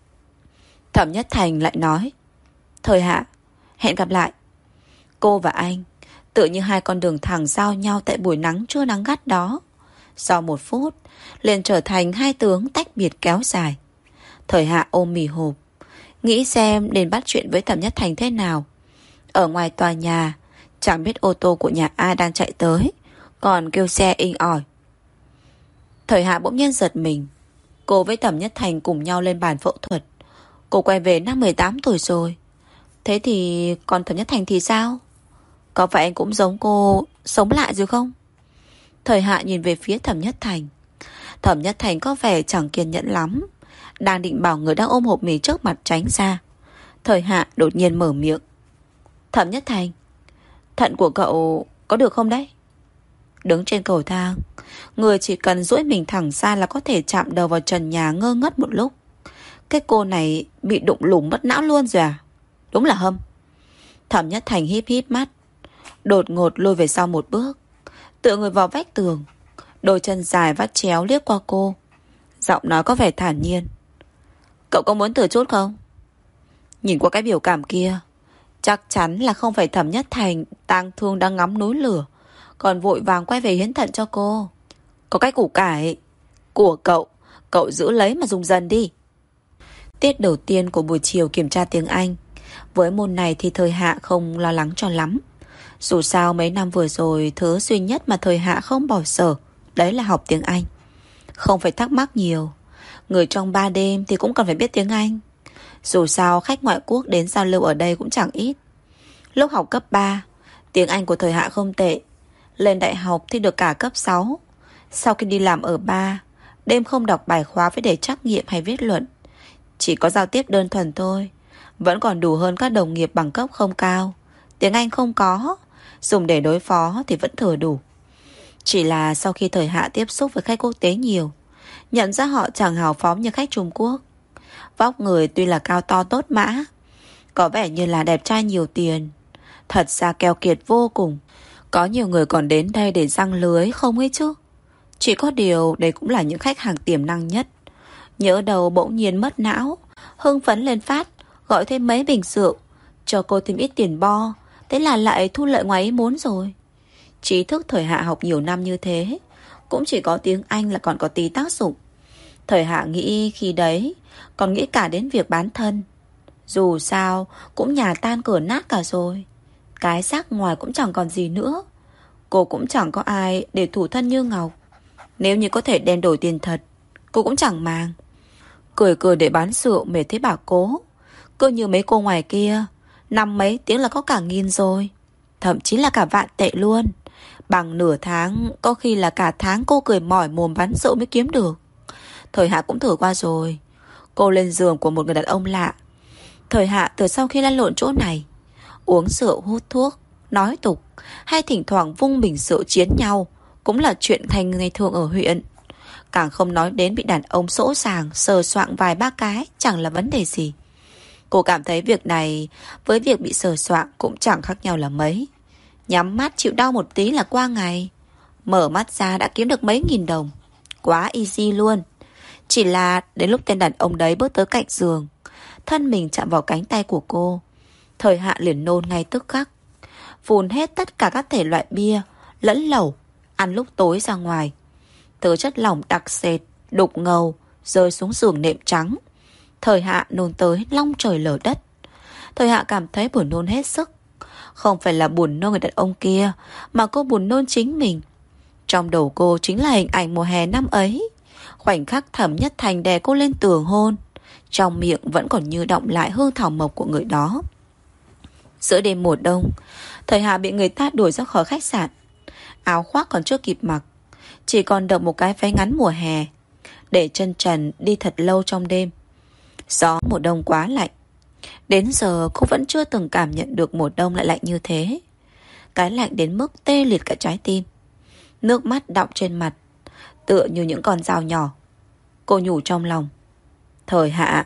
Thẩm Nhất Thành lại nói, Thời Hạ, hẹn gặp lại. Cô và anh tựa như hai con đường thẳng giao nhau tại buổi nắng trưa nắng gắt đó. Sau một phút liền trở thành hai tướng tách biệt kéo dài. Thời Hạ ôm mì hộp, nghĩ xem nên bắt chuyện với Thẩm Nhất Thành thế nào. Ở ngoài tòa nhà, chẳng biết ô tô của nhà ai đang chạy tới, còn kêu xe inh ỏi. Thời Hạ bỗng nhiên giật mình. Cô với Thẩm Nhất Thành cùng nhau lên bàn phẫu thuật. Cô quay về năm mười tám tuổi rồi. Thế thì còn Thẩm Nhất Thành thì sao? Có phải anh cũng giống cô sống lại rồi không? Thời Hạ nhìn về phía Thẩm Nhất Thành. Thẩm Nhất Thành có vẻ chẳng kiên nhẫn lắm, đang định bảo người đang ôm hộp mì trước mặt tránh ra. Thời Hạ đột nhiên mở miệng. Thẩm Nhất Thành, thận của cậu có được không đấy? Đứng trên cầu thang, người chỉ cần duỗi mình thẳng ra là có thể chạm đầu vào trần nhà ngơ ngất một lúc. Cái cô này bị đụng lủng mất não luôn rồi à? Đúng là hâm. Thẩm Nhất Thành híp híp mắt, đột ngột lùi về sau một bước, tựa người vào vách tường, đôi chân dài vắt chéo liếc qua cô, giọng nói có vẻ thản nhiên. Cậu có muốn thử chút không? Nhìn qua cái biểu cảm kia, chắc chắn là không phải Thẩm Nhất Thành tang thương đang ngắm núi lửa, còn vội vàng quay về hiến thận cho cô. Có cái củ cải của cậu, cậu giữ lấy mà dùng dần đi. Tiết đầu tiên của buổi chiều kiểm tra tiếng Anh. Với môn này thì Thời Hạ không lo lắng cho lắm. Dù sao mấy năm vừa rồi, thứ duy nhất mà Thời Hạ không bỏ dở đấy là học tiếng Anh. Không phải thắc mắc nhiều, người trong ba đêm thì cũng cần phải biết tiếng Anh. Dù sao khách ngoại quốc đến giao lưu ở đây cũng chẳng ít. Lúc học cấp ba, tiếng Anh của Thời Hạ không tệ. Lên đại học thì được cả cấp sáu. Sau khi đi làm ở ba, đêm không đọc bài khóa với đề trắc nghiệm hay viết luận. Chỉ có giao tiếp đơn thuần thôi, vẫn còn đủ hơn các đồng nghiệp bằng cấp không cao. Tiếng Anh không có, dùng để đối phó thì vẫn thừa đủ. Chỉ là sau khi Thời Hạ tiếp xúc với khách quốc tế nhiều, nhận ra họ chẳng hào phóng như khách Trung Quốc. Vóc người tuy là cao to tốt mã, có vẻ như là đẹp trai nhiều tiền, thật ra keo kiệt vô cùng. Có nhiều người còn đến đây để răng lưới không ấy chứ. Chỉ có điều đây cũng là những khách hàng tiềm năng nhất. Nhỡ đầu bỗng nhiên mất não, hưng phấn lên phát, gọi thêm mấy bình rượu, cho cô thêm ít tiền bo, thế là lại thu lợi ngoài ý muốn rồi. Trí thức Thời Hạ học nhiều năm như thế, cũng chỉ có tiếng Anh là còn có tí tác dụng. Thời Hạ nghĩ khi đấy còn nghĩ cả đến việc bán thân. Dù sao cũng nhà tan cửa nát cả rồi, cái xác ngoài cũng chẳng còn gì nữa. Cô cũng chẳng có ai để thủ thân như Ngọc. Nếu như có thể đen đổi tiền thật, cô cũng chẳng màng. Cười cười để bán rượu mệt thế bà cố. Cứ như mấy cô ngoài kia, năm mấy tiếng là có cả nghìn rồi, thậm chí là cả vạn tệ luôn. Bằng nửa tháng, có khi là cả tháng cô cười mỏi mồm bán rượu mới kiếm được. Thời Hạ cũng thử qua rồi. Cô lên giường của một người đàn ông lạ. Thời Hạ từ sau khi lăn lộn chỗ này, uống rượu hút thuốc, nói tục, hay thỉnh thoảng vung bình rượu chiến nhau, cũng là chuyện thành ngày thường ở huyện. Càng không nói đến bị đàn ông sỗ sàng sờ soạng vài ba cái chẳng là vấn đề gì. Cô cảm thấy việc này với việc bị sờ soạng cũng chẳng khác nhau là mấy. Nhắm mắt chịu đau một tí là qua ngày, mở mắt ra đã kiếm được mấy nghìn đồng. Quá easy luôn. Chỉ là đến lúc tên đàn ông đấy bước tới cạnh giường, thân mình chạm vào cánh tay của cô, Thời Hạ liền nôn ngay tức khắc. Phun hết tất cả các thể loại bia lẫn lẩu ăn lúc tối ra ngoài. Thứ chất lỏng đặc sệt, đục ngầu rơi xuống giường nệm trắng. Thời Hạ nôn tới long trời lở đất. Thời Hạ cảm thấy buồn nôn hết sức. Không phải là buồn nôn người đàn ông kia, mà cô buồn nôn chính mình. Trong đầu cô chính là hình ảnh mùa hè năm ấy, khoảnh khắc Thẩm Nhất Thành đè cô lên tường hôn. Trong miệng vẫn còn như đọng lại hương thảo mộc của người đó. Giữa đêm mùa đông, Thời Hạ bị người ta đuổi ra khỏi khách sạn. Áo khoác còn chưa kịp mặc, chỉ còn được một cái váy ngắn mùa hè, để chân trần đi thật lâu trong đêm. Gió mùa đông quá lạnh. Đến giờ cô vẫn chưa từng cảm nhận được mùa đông lại lạnh như thế. Cái lạnh đến mức tê liệt cả trái tim. Nước mắt đọng trên mặt, tựa như những con dao nhỏ. Cô nhủ trong lòng: Thời Hạ,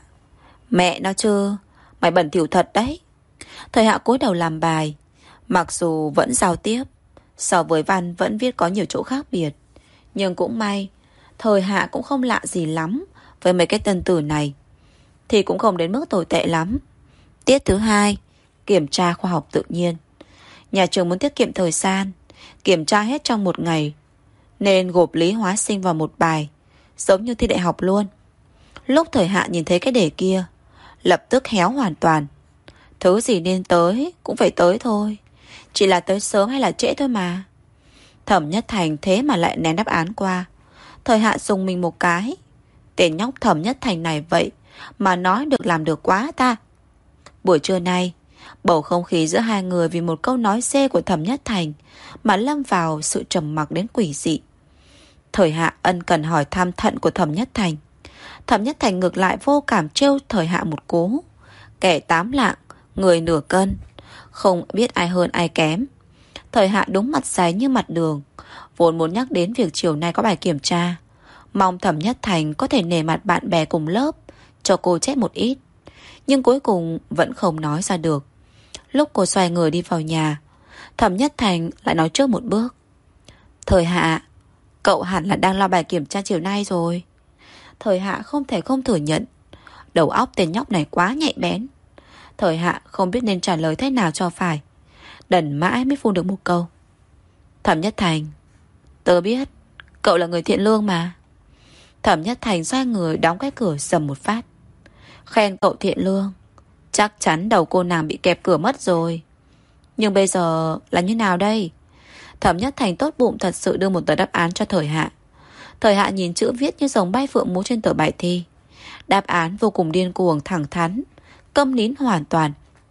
mẹ nó chứ, mày bẩn thỉu thật đấy. Thời Hạ cúi đầu làm bài. Mặc dù vẫn giao tiếp, so với văn vẫn viết có nhiều chỗ khác biệt, nhưng cũng may Thời Hạ cũng không lạ gì lắm với mấy cái tân từ này, thì cũng không đến mức tồi tệ lắm. Tiết thứ hai, kiểm tra khoa học tự nhiên. Nhà trường muốn tiết kiệm thời gian, kiểm tra hết trong một ngày, nên gộp lý hóa sinh vào một bài, giống như thi đại học luôn. Lúc Thời Hạ nhìn thấy cái đề kia, lập tức héo hoàn toàn. Thứ gì nên tới cũng phải tới thôi, chỉ là tới sớm hay là trễ thôi mà. Thẩm Nhất Thành thế mà lại nén đáp án qua. Thời Hạ dùng mình một cái. Tên nhóc Thẩm Nhất Thành này vậy mà nói được làm được quá ta. Buổi trưa nay, bầu không khí giữa hai người vì một câu nói xê của Thẩm Nhất Thành mà lâm vào sự trầm mặc đến quỷ dị. Thời Hạ ân cần hỏi thăm thận của Thẩm Nhất Thành. Thẩm Nhất Thành ngược lại vô cảm trêu Thời Hạ một cú. Kẻ tám lạng, người nửa cân, không biết ai hơn ai kém. Thời Hạ đúng mặt dày như mặt đường, vốn muốn nhắc đến việc chiều nay có bài kiểm tra, mong Thẩm Nhất Thành có thể nể mặt bạn bè cùng lớp, cho cô chết một ít. Nhưng cuối cùng vẫn không nói ra được. Lúc cô xoay người đi vào nhà, Thẩm Nhất Thành lại nói trước một bước: Thời Hạ, cậu hẳn là đang lo bài kiểm tra chiều nay rồi. Thời Hạ không thể không thừa nhận, đầu óc tên nhóc này quá nhạy bén. Thời Hạ không biết nên trả lời thế nào cho phải, đần mãi mới phun được một câu: Thẩm Nhất Thành, tớ biết cậu là người thiện lương mà. Thẩm Nhất Thành xoay người đóng cái cửa sầm một phát. Khen cậu thiện lương, chắc chắn đầu cô nàng bị kẹp cửa mất rồi. Nhưng bây giờ là như nào đây? Thẩm Nhất Thành tốt bụng thật sự đưa một tờ đáp án cho Thời Hạ. Thời Hạ nhìn chữ viết như dòng bay phượng múa trên tờ bài thi. Đáp án vô cùng điên cuồng, thẳng thắn, câm nín hoàn toàn.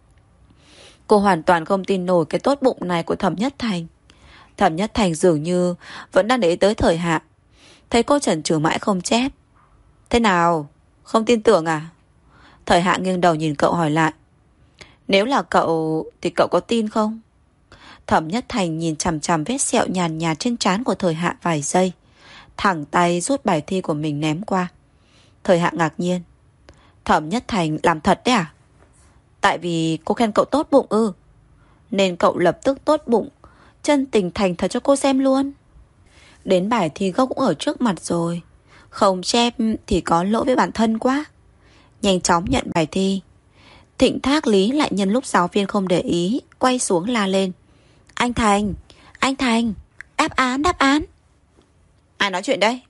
Cô hoàn toàn không tin nổi cái tốt bụng này của Thẩm Nhất Thành. Thẩm Nhất Thành dường như vẫn đang để ý tới Thời Hạ. Thấy cô chần chừ mãi không chép. Thế nào? Không tin tưởng à? Thời Hạ nghiêng đầu nhìn cậu hỏi lại. Nếu là cậu thì cậu có tin không? Thẩm Nhất Thành nhìn chằm chằm vết sẹo nhàn nhạt trên trán của Thời Hạ vài giây, thẳng tay rút bài thi của mình ném qua. Thời Hạ ngạc nhiên. Thẩm Nhất Thành làm thật đấy à? Tại vì cô khen cậu tốt bụng ư? Nên cậu lập tức tốt bụng, chân tình thành thật cho cô xem luôn. Đến bài thi gốc cũng ở trước mặt rồi, không chép thì có lỗi với bản thân quá. Nhanh chóng nhận bài thi. Thịnh Thác Lý lại nhân lúc giáo viên không để ý, quay xuống la lên. Anh Thành, anh Thành, đáp án, đáp án. Ai nói chuyện đây?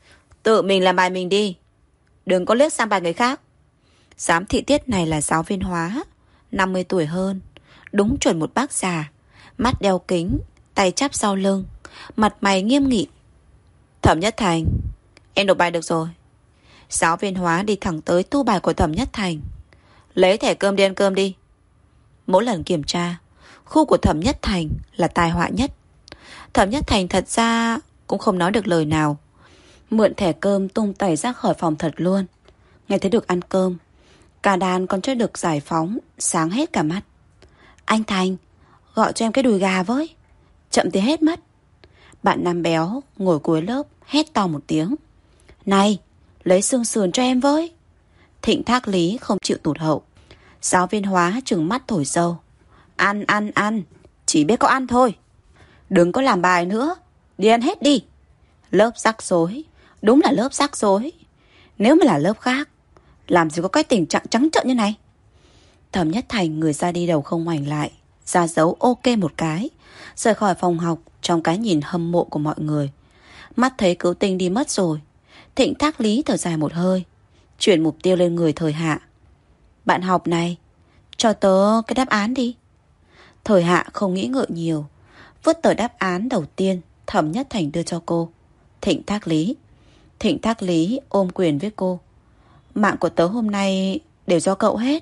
Tự mình làm bài mình đi, đừng có liếc sang bài người khác. Giám thị tiết này là giáo viên hóa, năm mươi tuổi hơn, đúng chuẩn một bác già, mắt đeo kính, tay chắp sau lưng, mặt mày nghiêm nghị. Thẩm Nhất Thành, em nộp bài được rồi. Giáo viên hóa đi thẳng tới tu bài của Thẩm Nhất Thành. Lấy thẻ cơm đi ăn cơm đi. Mỗi lần kiểm tra, khu của Thẩm Nhất Thành là tai họa nhất. Thẩm Nhất Thành thật ra cũng không nói được lời nào, mượn thẻ cơm tung tẩy ra khỏi phòng thật luôn. Nghe thấy được ăn cơm, cả đàn còn chưa được giải phóng, sáng hết cả mắt. Anh Thành, gọi cho em cái đùi gà với, chậm thì hết mất. Bạn nam béo ngồi cuối lớp hét to một tiếng. Này, lấy xương sườn cho em với. Thịnh Thác Lý không chịu tụt hậu. Giáo viên hóa trừng mắt thổi dâu. Ăn, ăn, ăn, chỉ biết có ăn thôi. Đừng có làm bài nữa, đi ăn hết đi. Lớp rắc rối, đúng là lớp rắc rối. Nếu mà là lớp khác, làm gì có cái tình trạng trắng trợn như này. Thẩm Nhất Thành người ra đi đầu không ngoảnh lại, ra dấu ok một cái, rời khỏi phòng học trong cái nhìn hâm mộ của mọi người. Mắt thấy cứu tinh đi mất rồi, Thịnh Thác Lý thở dài một hơi, chuyển mục tiêu lên người Thời Hạ. Bạn học này, cho tớ cái đáp án đi. Thời Hạ không nghĩ ngợi nhiều, vứt tờ đáp án đầu tiên Thẩm Nhất Thành đưa cho cô. Thịnh Thác Lý. Thịnh Thác Lý ôm quyền với cô. Mạng của tớ hôm nay đều do cậu hết.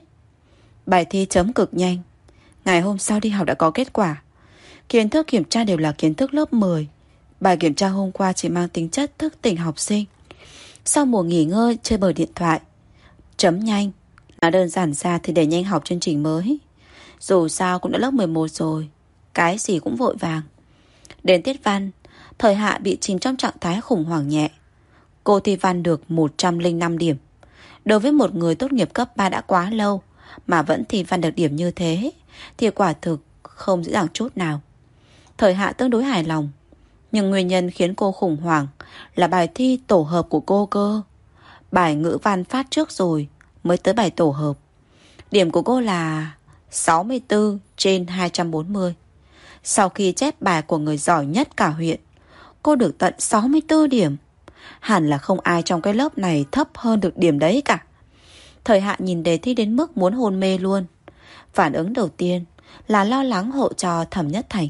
Bài thi chấm cực nhanh, ngày hôm sau đi học đã có kết quả. Kiến thức kiểm tra đều là kiến thức lớp mười. Bài kiểm tra hôm qua chỉ mang tính chất thức tỉnh học sinh. Sau mùa nghỉ ngơi chơi bời điện thoại. Chấm nhanh, nói đơn giản ra thì để nhanh học chương trình mới. Dù sao cũng đã lớp mười một rồi, cái gì cũng vội vàng. Đến tiết văn, Thời Hạ bị chìm trong trạng thái khủng hoảng nhẹ. Cô thi văn được một trăm lẻ năm điểm. Đối với một người tốt nghiệp cấp ba đã quá lâu mà vẫn thi văn được điểm như thế thì quả thực không dễ dàng chút nào. Thời Hạ tương đối hài lòng. Nhưng nguyên nhân khiến cô khủng hoảng là bài thi tổ hợp của cô cơ. Bài ngữ văn phát trước rồi mới tới bài tổ hợp. Điểm của cô là sáu mươi tư trên hai trăm bốn mươi. Sau khi chép bài của người giỏi nhất cả huyện, cô được tận sáu mươi tư điểm. Hẳn là không ai trong cái lớp này thấp hơn được điểm đấy cả. Thời Hạ nhìn đề thi đến mức muốn hôn mê luôn. Phản ứng đầu tiên là lo lắng hộ cho Thẩm Nhất Thành.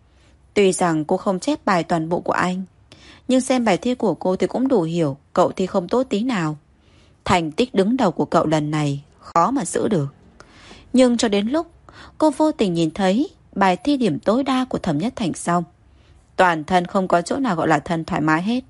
Tuy rằng cô không chép bài toàn bộ của anh, nhưng xem bài thi của cô thì cũng đủ hiểu cậu thi không tốt tí nào. Thành tích đứng đầu của cậu lần này khó mà giữ được. Nhưng cho đến lúc cô vô tình nhìn thấy bài thi điểm tối đa của Thẩm Nhất Thành xong, toàn thân không có chỗ nào gọi là thân thoải mái hết.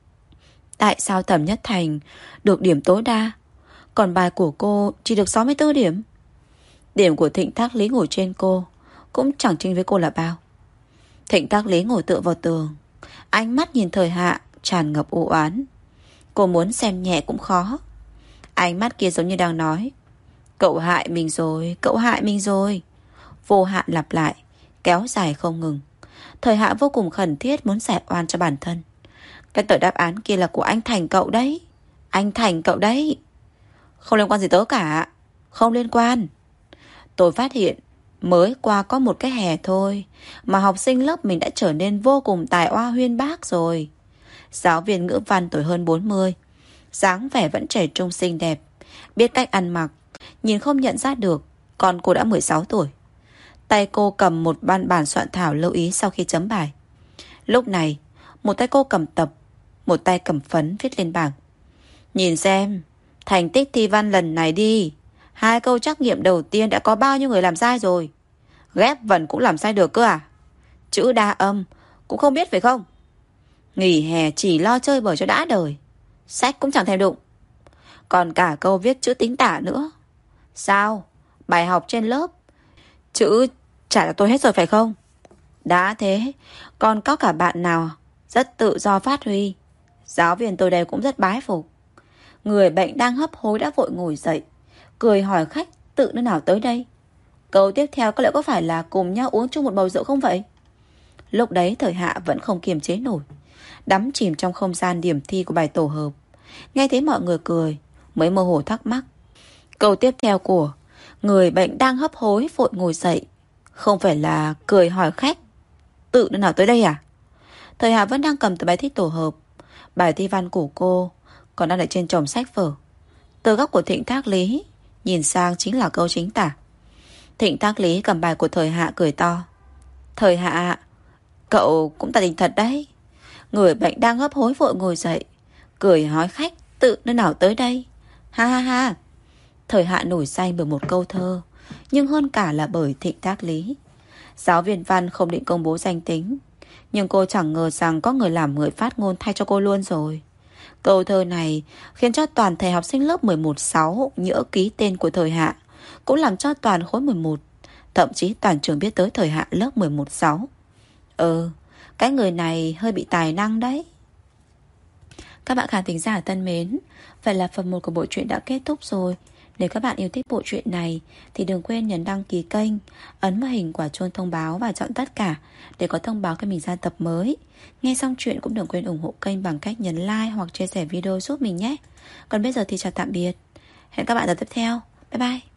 Tại sao Thẩm Nhất Thành được điểm tối đa, còn bài của cô chỉ được sáu mươi tư điểm? Điểm của Thịnh Thác Lý ngồi trên cô cũng chẳng chênh với cô là bao. Thịnh Thác Lý ngồi tựa vào tường, ánh mắt nhìn Thời Hạ tràn ngập u oán. Cô muốn xem nhẹ cũng khó. Ánh mắt kia giống như đang nói, cậu hại mình rồi, cậu hại mình rồi. Vô hạn lặp lại, kéo dài không ngừng. Thời Hạ vô cùng khẩn thiết muốn giải oan cho bản thân. Cái tờ đáp án kia là của anh Thành cậu đấy. Anh Thành cậu đấy. Không liên quan gì tớ cả. Không liên quan. Tôi phát hiện mới qua có một cái hè thôi mà học sinh lớp mình đã trở nên vô cùng tài oa huyên bác rồi. Giáo viên ngữ văn tuổi hơn bốn mươi, dáng vẻ vẫn trẻ trung xinh đẹp, biết cách ăn mặc, nhìn không nhận ra được con cô đã mười sáu tuổi. Tay cô cầm một văn bản soạn thảo lưu ý sau khi chấm bài. Lúc này, một tay cô cầm tập, một tay cầm phấn viết lên bảng. Nhìn xem, thành tích thi văn lần này đi. Hai câu trắc nghiệm đầu tiên đã có bao nhiêu người làm sai rồi. Ghép vần cũng làm sai được cơ à? Chữ đa âm cũng không biết phải không? Nghỉ hè chỉ lo chơi bời cho đã đời. Sách cũng chẳng thèm đụng. Còn cả câu viết chữ tính tả nữa. Sao? Bài học trên lớp chữ trả cho tôi hết rồi phải không? Đã thế, còn có cả bạn nào rất tự do phát huy. Giáo viên tôi đây cũng rất bái phục. Người bệnh đang hấp hối đã vội ngồi dậy, cười hỏi khách tự nơi nào tới đây. Câu tiếp theo có lẽ có phải là cùng nhau uống chung một bầu rượu không vậy? Lúc đấy Thời Hạ vẫn không kiềm chế nổi, đắm chìm trong không gian điểm thi của bài tổ hợp. Nghe thấy mọi người cười, mới mơ hồ thắc mắc. Câu tiếp theo của người bệnh đang hấp hối vội ngồi dậy không phải là cười hỏi khách tự nơi nào tới đây à? Thời Hạ vẫn đang cầm tờ bài thi tổ hợp. Bài thi văn của cô còn đang ở trên chồng sách vở. Từ góc của Thịnh Thác Lý nhìn sang chính là câu chính tả. Thịnh Thác Lý cầm bài của Thời Hạ cười to. Thời Hạ, cậu cũng tà tình thật đấy. Người bệnh đang hấp hối vội ngồi dậy, cười hỏi khách tự nơi nào tới đây. Ha ha ha. Thời Hạ nổi danh bởi một câu thơ, nhưng hơn cả là bởi Thịnh Thác Lý. Giáo viên văn không định công bố danh tính, nhưng cô chẳng ngờ rằng có người làm người phát ngôn thay cho cô luôn rồi. Câu thơ này khiến cho toàn thể học sinh lớp mười một sáu nhỡ ký tên của Thời Hạ, cũng làm cho toàn khối mười một, thậm chí toàn trường biết tới Thời Hạ lớp mười một sáu. Ừ, cái người này hơi bị tài năng đấy. Các bạn khán thính giả thân mến, vậy là phần một của bộ truyện đã kết thúc rồi. Nếu các bạn yêu thích bộ truyện này thì đừng quên nhấn đăng ký kênh, ấn vào hình quả chuông thông báo và chọn tất cả để có thông báo khi mình ra tập mới. Nghe xong chuyện cũng đừng quên ủng hộ kênh bằng cách nhấn like hoặc chia sẻ video giúp mình nhé. Còn bây giờ thì chào tạm biệt. Hẹn các bạn ở tập tiếp theo. Bye bye.